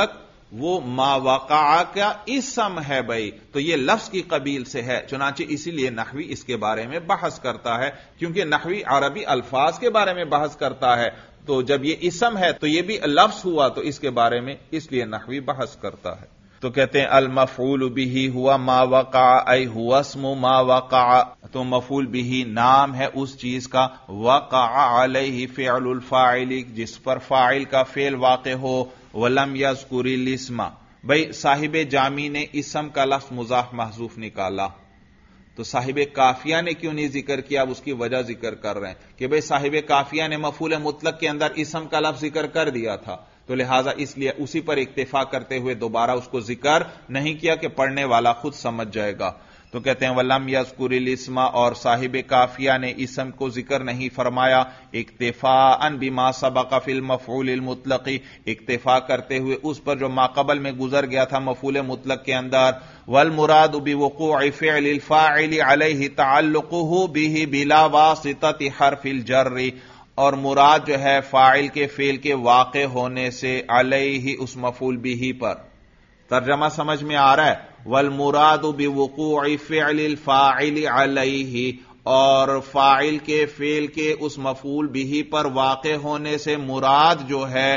وہ ما وقع کا اسم ہے بھائی، تو یہ لفظ کی قبیل سے ہے، چنانچہ اسی لیے نحوی اس کے بارے میں بحث کرتا ہے، کیونکہ نحوی عربی الفاظ کے بارے میں بحث کرتا ہے، تو جب یہ اسم ہے تو یہ بھی لفظ ہوا، تو اس کے بارے میں اس لیے نحوی بحث کرتا ہے۔ تو کہتے ہیں المفعول به ہوا ما وقع ای ہوا اسم ما وقع، تو مفعول به نام ہے اس چیز کا، وقع علیہ فعل الفاعل جس پر فاعل کا فعل واقع ہو، ولم یذکر الاسم، بھئی صاحب جامی نے اسم کا لفظ مضاف محذوف نکالا، تو صاحب کافیہ نے کیوں نہیں ذکر کیا؟ اب اس کی وجہ ذکر کر رہے ہیں کہ بھئی صاحب کافیہ نے مفعول مطلق کے اندر اسم کا لفظ ذکر کر دیا تھا، تو لہٰذا اس لیے اسی پر اکتفا کرتے ہوئے دوبارہ اس کو ذکر نہیں کیا کہ پڑھنے والا خود سمجھ جائے گا۔ تو کہتے ہیں وَلَمْ يَذْكُرِ الْاسْمَ، اور صاحب کافیہ نے اسم کو ذکر نہیں فرمایا، اکتفاءً بما سبق فی المفعول المطلق، اکتفا کرتے ہوئے اس پر جو ماقبل میں گزر گیا تھا مفعول مطلق کے اندر، والمراد بوقوع فعل الفاعل علیہ تعلقہ بہ بلا واسطۃ حرف الجر، اور مراد جو ہے فاعل کے فعل کے واقع ہونے سے علیہ اس مفعول بہ پر۔ ترجمہ سمجھ میں آ رہا ہے؟ والمراد بوقوع فعل الفاعل علیہ، اور فاعل کے فعل کے اس مفعول بہ پر واقع ہونے سے مراد جو ہے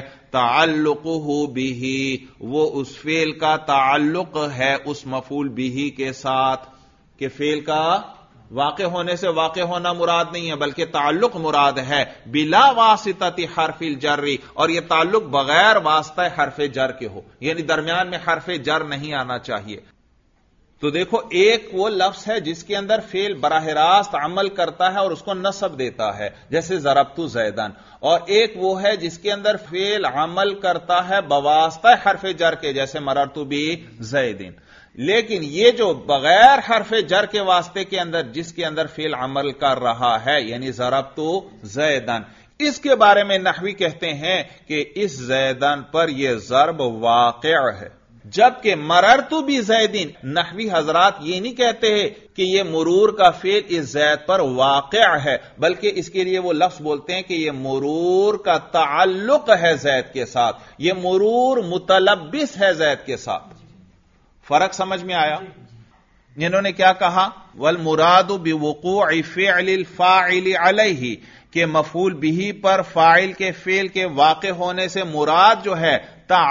تعلقہ بہ، وہ اس فعل کا تعلق ہے اس مفعول بہ کے ساتھ، کہ فعل کا واقع ہونے سے واقع ہونا مراد نہیں ہے بلکہ تعلق مراد ہے، بلا واسطۃ حرف الجر، اور یہ تعلق بغیر واسطہ حرف جر کے ہو، یعنی درمیان میں حرف جر نہیں آنا چاہیے۔ تو دیکھو، ایک وہ لفظ ہے جس کے اندر فعل براہ راست عمل کرتا ہے اور اس کو نصب دیتا ہے، جیسے ضربت زیدن، اور ایک وہ ہے جس کے اندر فعل عمل کرتا ہے بواسطہ حرف جر کے، جیسے مررت بزیدن۔ لیکن یہ جو بغیر حرف جر کے واسطے کے اندر جس کے اندر فعل عمل کر رہا ہے، یعنی ضربت زیدن، اس کے بارے میں نحوی کہتے ہیں کہ اس زیدن پر یہ ضرب واقع ہے، جبکہ مررت بزیدن نحوی حضرات یہ نہیں کہتے ہیں کہ یہ مرور کا فعل اس زید پر واقع ہے، بلکہ اس کے لیے وہ لفظ بولتے ہیں کہ یہ مرور کا تعلق ہے زید کے ساتھ، یہ مرور متلبس ہے زید کے ساتھ۔ فرق سمجھ میں آیا؟ انہوں نے کیا کہا؟ والمراد بوقوع فعل الفاعل علیہ، کہ مفعول بہ پر فاعل کے فعل کے واقع ہونے سے مراد جو ہے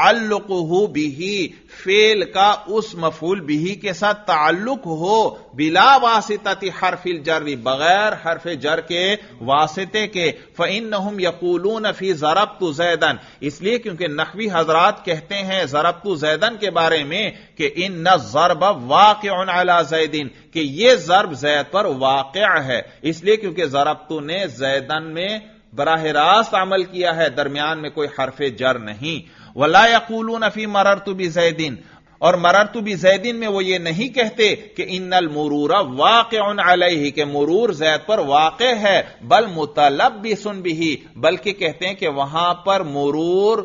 تعلقہ بہ، فعل کا اس مفعول بہ کے ساتھ تعلق ہو، بلا واسطۃ حرف الجر، بغیر حرف جر کے واسطے کے۔ فإنہم یقولون فی ضربت زیدن، اس لیے کیونکہ نحوی حضرات کہتے ہیں ضربت زیدن کے بارے میں کہ ان الضرب واقع علی زیدن، کہ یہ ضرب زید پر واقع ہے، اس لیے کیونکہ ضربت نے زیدن میں براہ راست عمل کیا ہے، درمیان میں کوئی حرف جر نہیں۔ ولا یقولون فی مررت بزیدن، اور مررت بزیدن میں وہ یہ نہیں کہتے کہ ان المرور واقع علیہ، کہ مرور زید پر واقع ہے، بل متلبس بہ، بلکہ کہتے ہیں کہ وہاں پر مرور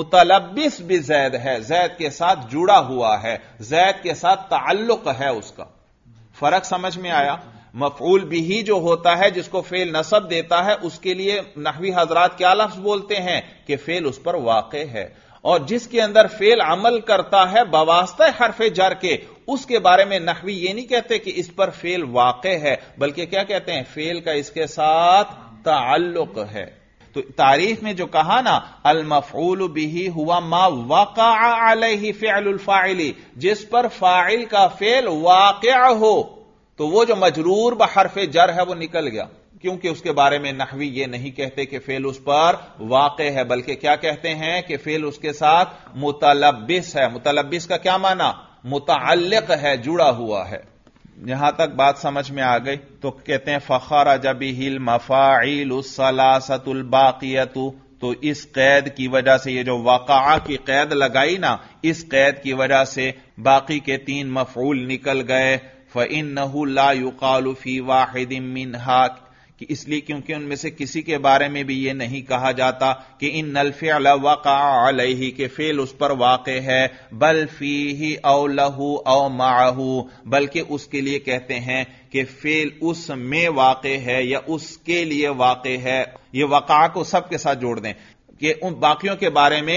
متلبس بزید ہے، زید کے ساتھ جڑا ہوا ہے، زید کے ساتھ تعلق ہے اس کا۔ فرق سمجھ میں آیا؟ مفعول بھی جو ہوتا ہے جس کو فعل نصب دیتا ہے، اس کے لیے نحوی حضرات کیا لفظ بولتے ہیں کہ فعل اس پر واقع ہے، اور جس کے اندر فعل عمل کرتا ہے بواسطہ حرف جر کے، اس کے بارے میں نحوی یہ نہیں کہتے کہ اس پر فعل واقع ہے، بلکہ کیا کہتے ہیں؟ فعل کا اس کے ساتھ تعلق ہے۔ تو تعریف میں جو کہا نا المفعول به ہوا ما وقع علیہ فعل الفاعل، جس پر فاعل کا فعل واقع ہو، تو وہ جو مجرور بحرف جر ہے وہ نکل گیا، کیونکہ اس کے بارے میں نحوی یہ نہیں کہتے کہ فعل اس پر واقع ہے، بلکہ کیا کہتے ہیں کہ فعل اس کے ساتھ متلبس ہے۔ متلبس کا کیا معنی؟ متعلق ہے، جڑا ہوا ہے۔ یہاں تک بات سمجھ میں آ گئی؟ تو کہتے ہیں فخرج بہ المفاعیل الثلاثۃ الباقیۃ، تو اس قید کی وجہ سے، یہ جو وقع کی قید لگائی نا، اس قید کی وجہ سے باقی کے 3 مفعول نکل گئے۔ فإنہ لا یقال فی واحد منہا، کہ اس لیے کیونکہ ان میں سے کسی کے بارے میں بھی یہ نہیں کہا جاتا کہ ان الفعل وقع علیہ، کہ فعل اس پر واقع ہے، بل فیہ او لہ او معہ، بلکہ اس کے لیے کہتے ہیں کہ فعل اس میں واقع ہے یا اس کے لیے واقع ہے۔ یہ وقع کو سب کے ساتھ جوڑ دیں کہ ان باقیوں کے بارے میں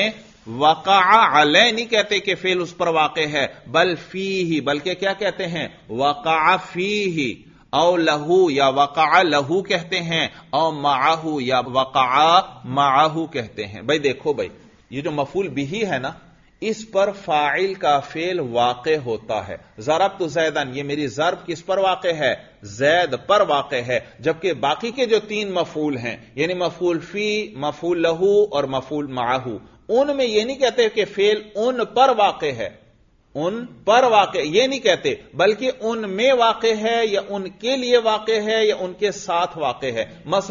وقع علیہ نہیں کہتے کہ فعل اس پر واقع ہے، بل فیہ، بلکہ کیا کہتے ہیں؟ وقع فیہ، او لہو یا وقع لہو کہتے ہیں، او معہو یا وقع معہو کہتے ہیں۔ بھائی دیکھو بھائی، یہ جو مفعول بہ ہے نا، اس پر فاعل کا فعل واقع ہوتا ہے۔ ضربت زیدن، یہ میری ضرب کس پر واقع ہے؟ زید پر واقع ہے، جبکہ باقی کے جو تین مفعول ہیں، یعنی مفعول فی، مفعول لہو اور مفعول معہو، ان میں یہ نہیں کہتے کہ فعل ان پر واقع ہے، ان پر واقع یہ نہیں کہتے، بلکہ ان میں واقع ہے یا ان کے لیے واقع ہے یا ان کے ساتھ واقع ہے۔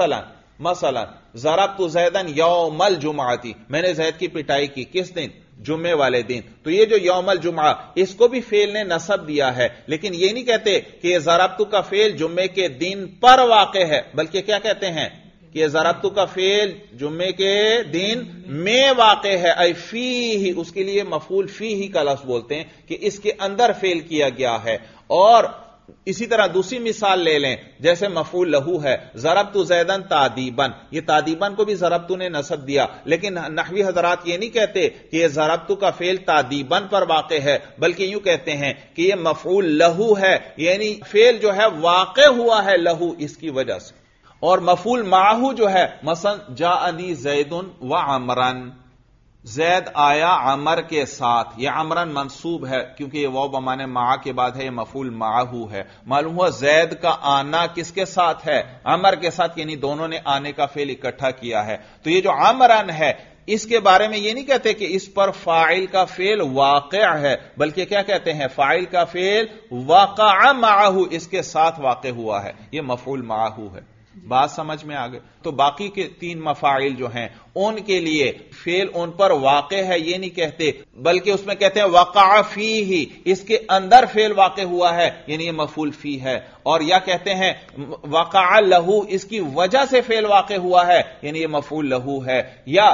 مثلا ضربت زیدن یوم الجمعہ، میں نے زید کی پٹائی کی، کس دن؟ جمعے والے دن۔ تو یہ جو یوم الجمعہ، اس کو بھی فعل نے نصب دیا ہے، لیکن یہ نہیں کہتے کہ یہ ضربت کا فعل جمعے کے دن پر واقع ہے، بلکہ کیا کہتے ہیں کہ یہ ضربت کا فعل جمعے کے دن میں واقع ہے، اے فیہ، اس کے لیے مفعول فیہ کا لفظ بولتے ہیں کہ اس کے اندر فعل کیا گیا ہے۔ اور اسی طرح دوسری مثال لے لیں، جیسے مفعول لہو ہے، ضربت زیدن تادیبن، یہ تادیبن کو بھی ضربت نے نصب دیا، لیکن نحوی حضرات یہ نہیں کہتے کہ یہ ضربت کا فعل تادیبن پر واقع ہے، بلکہ یوں کہتے ہیں کہ یہ مفعول لہو ہے، یعنی فعل جو ہے واقع ہوا ہے لہو اس کی وجہ سے۔ اور مفعول معہو جو ہے، مثلا جاءنی زید و عمرن، زید آیا عمر کے ساتھ، یہ عمرن منصوب ہے کیونکہ یہ واو بمانے مع کے بعد ہے، یہ مفعول معہو ہے۔ معلوم ہوا زید کا آنا کس کے ساتھ ہے؟ عمر کے ساتھ، یعنی دونوں نے آنے کا فعل اکٹھا کیا ہے۔ تو یہ جو عمرن ہے، اس کے بارے میں یہ نہیں کہتے کہ اس پر فاعل کا فعل واقع ہے، بلکہ کیا کہتے ہیں؟ فاعل کا فعل وقع معہو، اس کے ساتھ واقع ہوا ہے، یہ مفعول معہو ہے۔ بات سمجھ میں آ گئی؟ تو باقی کے تین مفاعل جو ہیں ان کے لیے فعل ان پر واقع ہے یہ نہیں کہتے، بلکہ اس میں کہتے ہیں وقع فیہ، اس کے اندر فعل واقع ہوا ہے، یعنی یہ مفعول فی ہے۔ اور یا کہتے ہیں وقع لہو، اس کی وجہ سے فعل واقع ہوا ہے، یعنی یہ مفعول لہو ہے۔ یا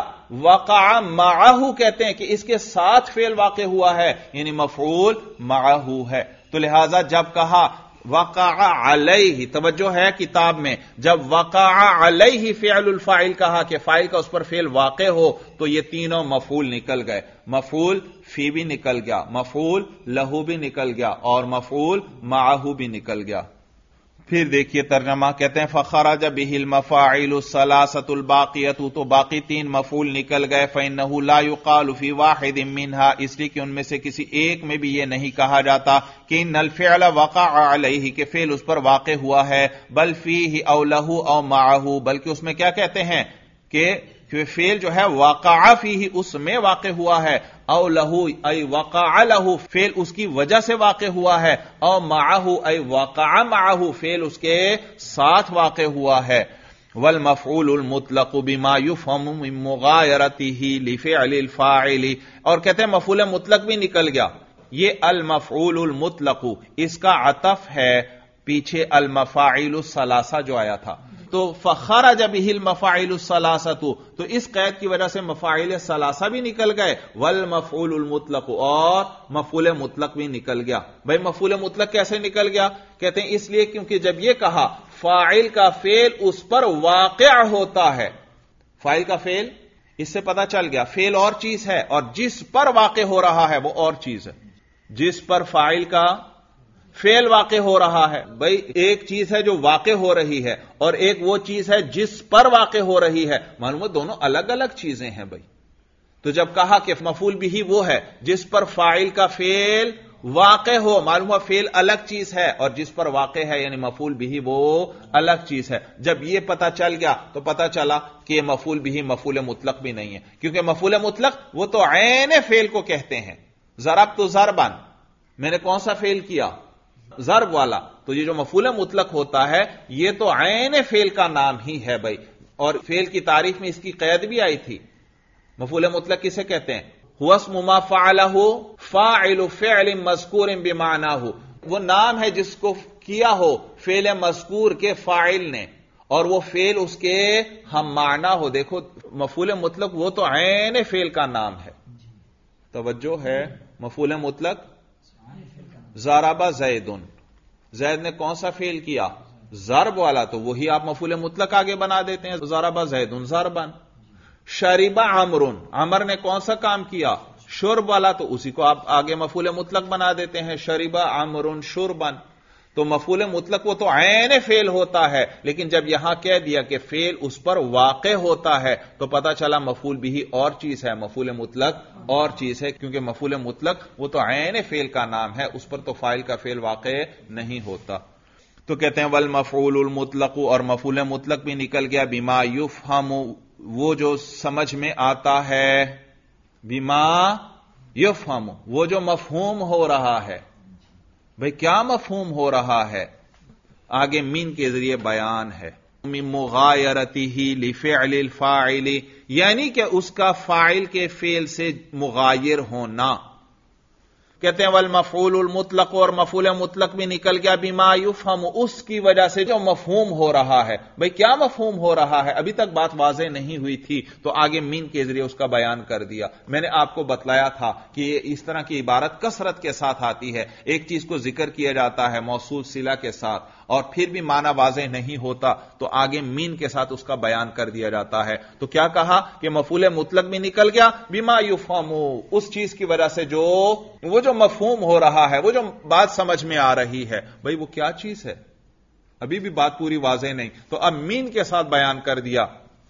وقع معہو کہتے ہیں کہ اس کے ساتھ فعل واقع ہوا ہے، یعنی مفعول معہو ہے۔ تو لہذا جب کہا وقع علیہ، توجہ ہے کتاب میں، جب وقع علیہ فعل الفاعل کہا کہ فاعل کا اس پر فعل واقع ہو، تو یہ تینوں مفعول نکل گئے، مفعول فی بھی نکل گیا، مفعول لہو بھی نکل گیا، اور مفعول معہو بھی نکل گیا۔ پھر دیکھیے ترجمہ، کہتے ہیں فخرج به المفاعل الثلاثه الباقیۃ، تو باقی تین مفعول نکل گئے، فإنه لا يقال في واحد منها، اس لیے کہ ان میں سے کسی ایک میں بھی یہ نہیں کہا جاتا کہ ان الفعل وقع علیہ، کہ فعل اس پر واقع ہوا ہے، بل فیہ او لہو او معہ، بلکہ اس میں کیا کہتے ہیں کہ فعل جو ہے وقع فیہ، اس میں واقع ہوا ہے، او لہو ای وقع لہو، فعل اس کی وجہ سے واقع ہوا ہے، او معہ ای وقع معہ، فعل اس کے ساتھ واقع ہوا ہے۔ والمفعول المطلق بما يفهم من مغایرته لفعل الفاعل، اور کہتے ہیں مفعول مطلق بھی نکل گیا۔ یہ المفعول المطلق اس کا عطف ہے پیچھے المفاعل الثلاثہ جو آیا تھا، تو فخرج به المفاعل الثلاثہ، تو اس قید کی وجہ سے مفاعل ثلاثہ بھی نکل گئے، والمفعول المطلق، اور مفعول مطلق بھی نکل گیا۔ بھائی مفعول مطلق کیسے نکل گیا؟ کہتے ہیں اس لیے کیونکہ جب یہ کہا فاعل کا فعل اس پر واقع ہوتا ہے، فاعل کا فعل، اس سے پتہ چل گیا فعل اور چیز ہے، اور جس پر واقع ہو رہا ہے وہ اور چیز ہے۔ جس پر فاعل کا فعل واقع ہو رہا ہے، بھئی ایک چیز ہے جو واقع ہو رہی ہے، اور ایک وہ چیز ہے جس پر واقع ہو رہی ہے، معلوم ہے دونوں الگ الگ چیزیں ہیں بھئی۔ تو جب کہا کہ مفعول بھی وہ ہے جس پر فاعل کا فعل واقع ہو، معلوم ہے فعل الگ چیز ہے، اور جس پر واقع ہے یعنی مفعول بھی وہ الگ چیز ہے۔ جب یہ پتہ چل گیا تو پتہ چلا کہ یہ مفعول بھی مفعول مطلق بھی نہیں ہے، کیونکہ مفعول مطلق وہ تو عین فعل کو کہتے ہیں۔ ضربت ضربا، میں نے کون سا فعل کیا؟ ضرب والا۔ تو یہ جو مفعول مطلق ہوتا ہے یہ تو عین فعل کا نام ہی ہے بھائی، اور فعل کی تعریف میں اس کی قید بھی آئی تھی۔ مفعول مطلق کسے کہتے ہیں؟ هو اسم ما فعله فاعل فعل مذکور بمعناه، وہ نام ہے جس کو کیا ہو فعل مذکور کے فاعل نے، اور وہ فعل اس کے ہم معنی ہو۔ دیکھو مفعول مطلق وہ تو عین فعل کا نام ہے، توجہ ہے۔ مفعول مطلق ضرب زید، زید نے کون سا فعل کیا؟ ضرب والا، تو وہی آپ مفعول مطلق آگے بنا دیتے ہیں، ضرب زید ضربا۔ شرب عمرن، عمر نے کون سا کام کیا؟ شرب والا، تو اسی کو آپ آگے مفعول مطلق بنا دیتے ہیں، شرب عمرن شربن۔ تو مفعول مطلق وہ تو عین فعل ہوتا ہے، لیکن جب یہاں کہہ دیا کہ فعل اس پر واقع ہوتا ہے تو پتا چلا مفعول بھی اور چیز ہے، مفعول مطلق اور چیز ہے، کیونکہ مفعول مطلق وہ تو عین فعل کا نام ہے، اس پر تو فاعل کا فعل واقع نہیں ہوتا۔ تو کہتے ہیں والمفعول المطلق، اور مفعول مطلق بھی نکل گیا بما یفہم، وہ جو سمجھ میں آتا ہے، بما یفہم وہ جو مفہوم ہو رہا ہے۔ بھئی کیا مفہوم ہو رہا ہے؟ آگے من کے ذریعے بیان ہے، من مغایرتہ لفعل الفاعل، یعنی کہ اس کا فاعل کے فعل سے مغایر ہونا۔ کہتے ہیں والمفعول المطلق، اور مفعول مطلق بھی نکل گیا بما یفہم، اس کی وجہ سے جو مفہوم ہو رہا ہے۔ بھئی کیا مفہوم ہو رہا ہے؟ ابھی تک بات واضح نہیں ہوئی تھی، تو آگے من کے ذریعے اس کا بیان کر دیا۔ میں نے آپ کو بتلایا تھا کہ اس طرح کی عبارت کثرت کے ساتھ آتی ہے، ایک چیز کو ذکر کیا جاتا ہے موصول صلہ کے ساتھ، اور پھر بھی معنی واضح نہیں ہوتا تو آگے مین کے ساتھ اس کا بیان کر دیا جاتا ہے۔ تو کیا کہا کہ مفعول مطلق بھی نکل گیا بما یفہم، اس چیز کی وجہ سے جو وہ جو مفہوم ہو رہا ہے، وہ جو بات سمجھ میں آ رہی ہے۔ بھئی وہ کیا چیز ہے؟ ابھی بھی بات پوری واضح نہیں، تو اب مین کے ساتھ بیان کر دیا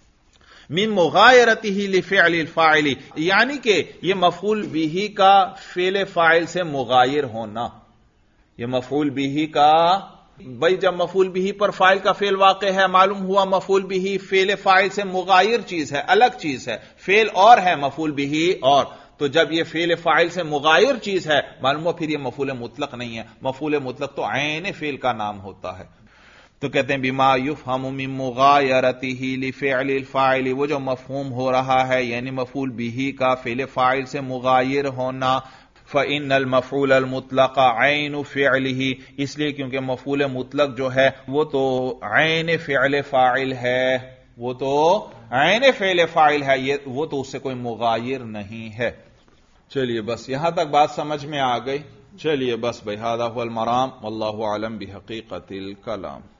من مغایرتہ لفعل الفاعل، یعنی کہ یہ مفعول بھی کا فعل فاعل سے مغایر ہونا۔ یہ مفعول بھی کا، بھئی جب مفعول بھی پر فاعل کا فعل واقع ہے، معلوم ہوا مفعول بھی فعل فاعل سے مغایر چیز ہے، الگ چیز ہے، فعل اور ہے مفعول بھی اور، تو جب یہ فعل فاعل سے مغایر چیز ہے، معلوم ہوا پھر یہ مفعول مطلق نہیں ہے، مفعول مطلق تو عین فعل کا نام ہوتا ہے۔ تو کہتے ہیں بما یفہم من مغایرتہ لفعل الفاعل، وہ جو مفہوم ہو رہا ہے یعنی مفعول بھی کا فعل فاعل سے مغایر ہونا۔ فَإِنَّ الْمَفْعُولَ الْمُطْلَقَ عَيْنُ فِعْلِهِ، اس لیے کیونکہ مفعول مطلق جو ہے وہ تو عین فعل فاعل ہے، وہ تو عین فعل فاعل ہے، وہ تو اس سے کوئی مغایر نہیں ہے۔ چلیے بس یہاں تک بات سمجھ میں آ گئی۔ چلیے بس بھئی ھذا ھو المرام واللہ اعلم بحقیقت الکلام۔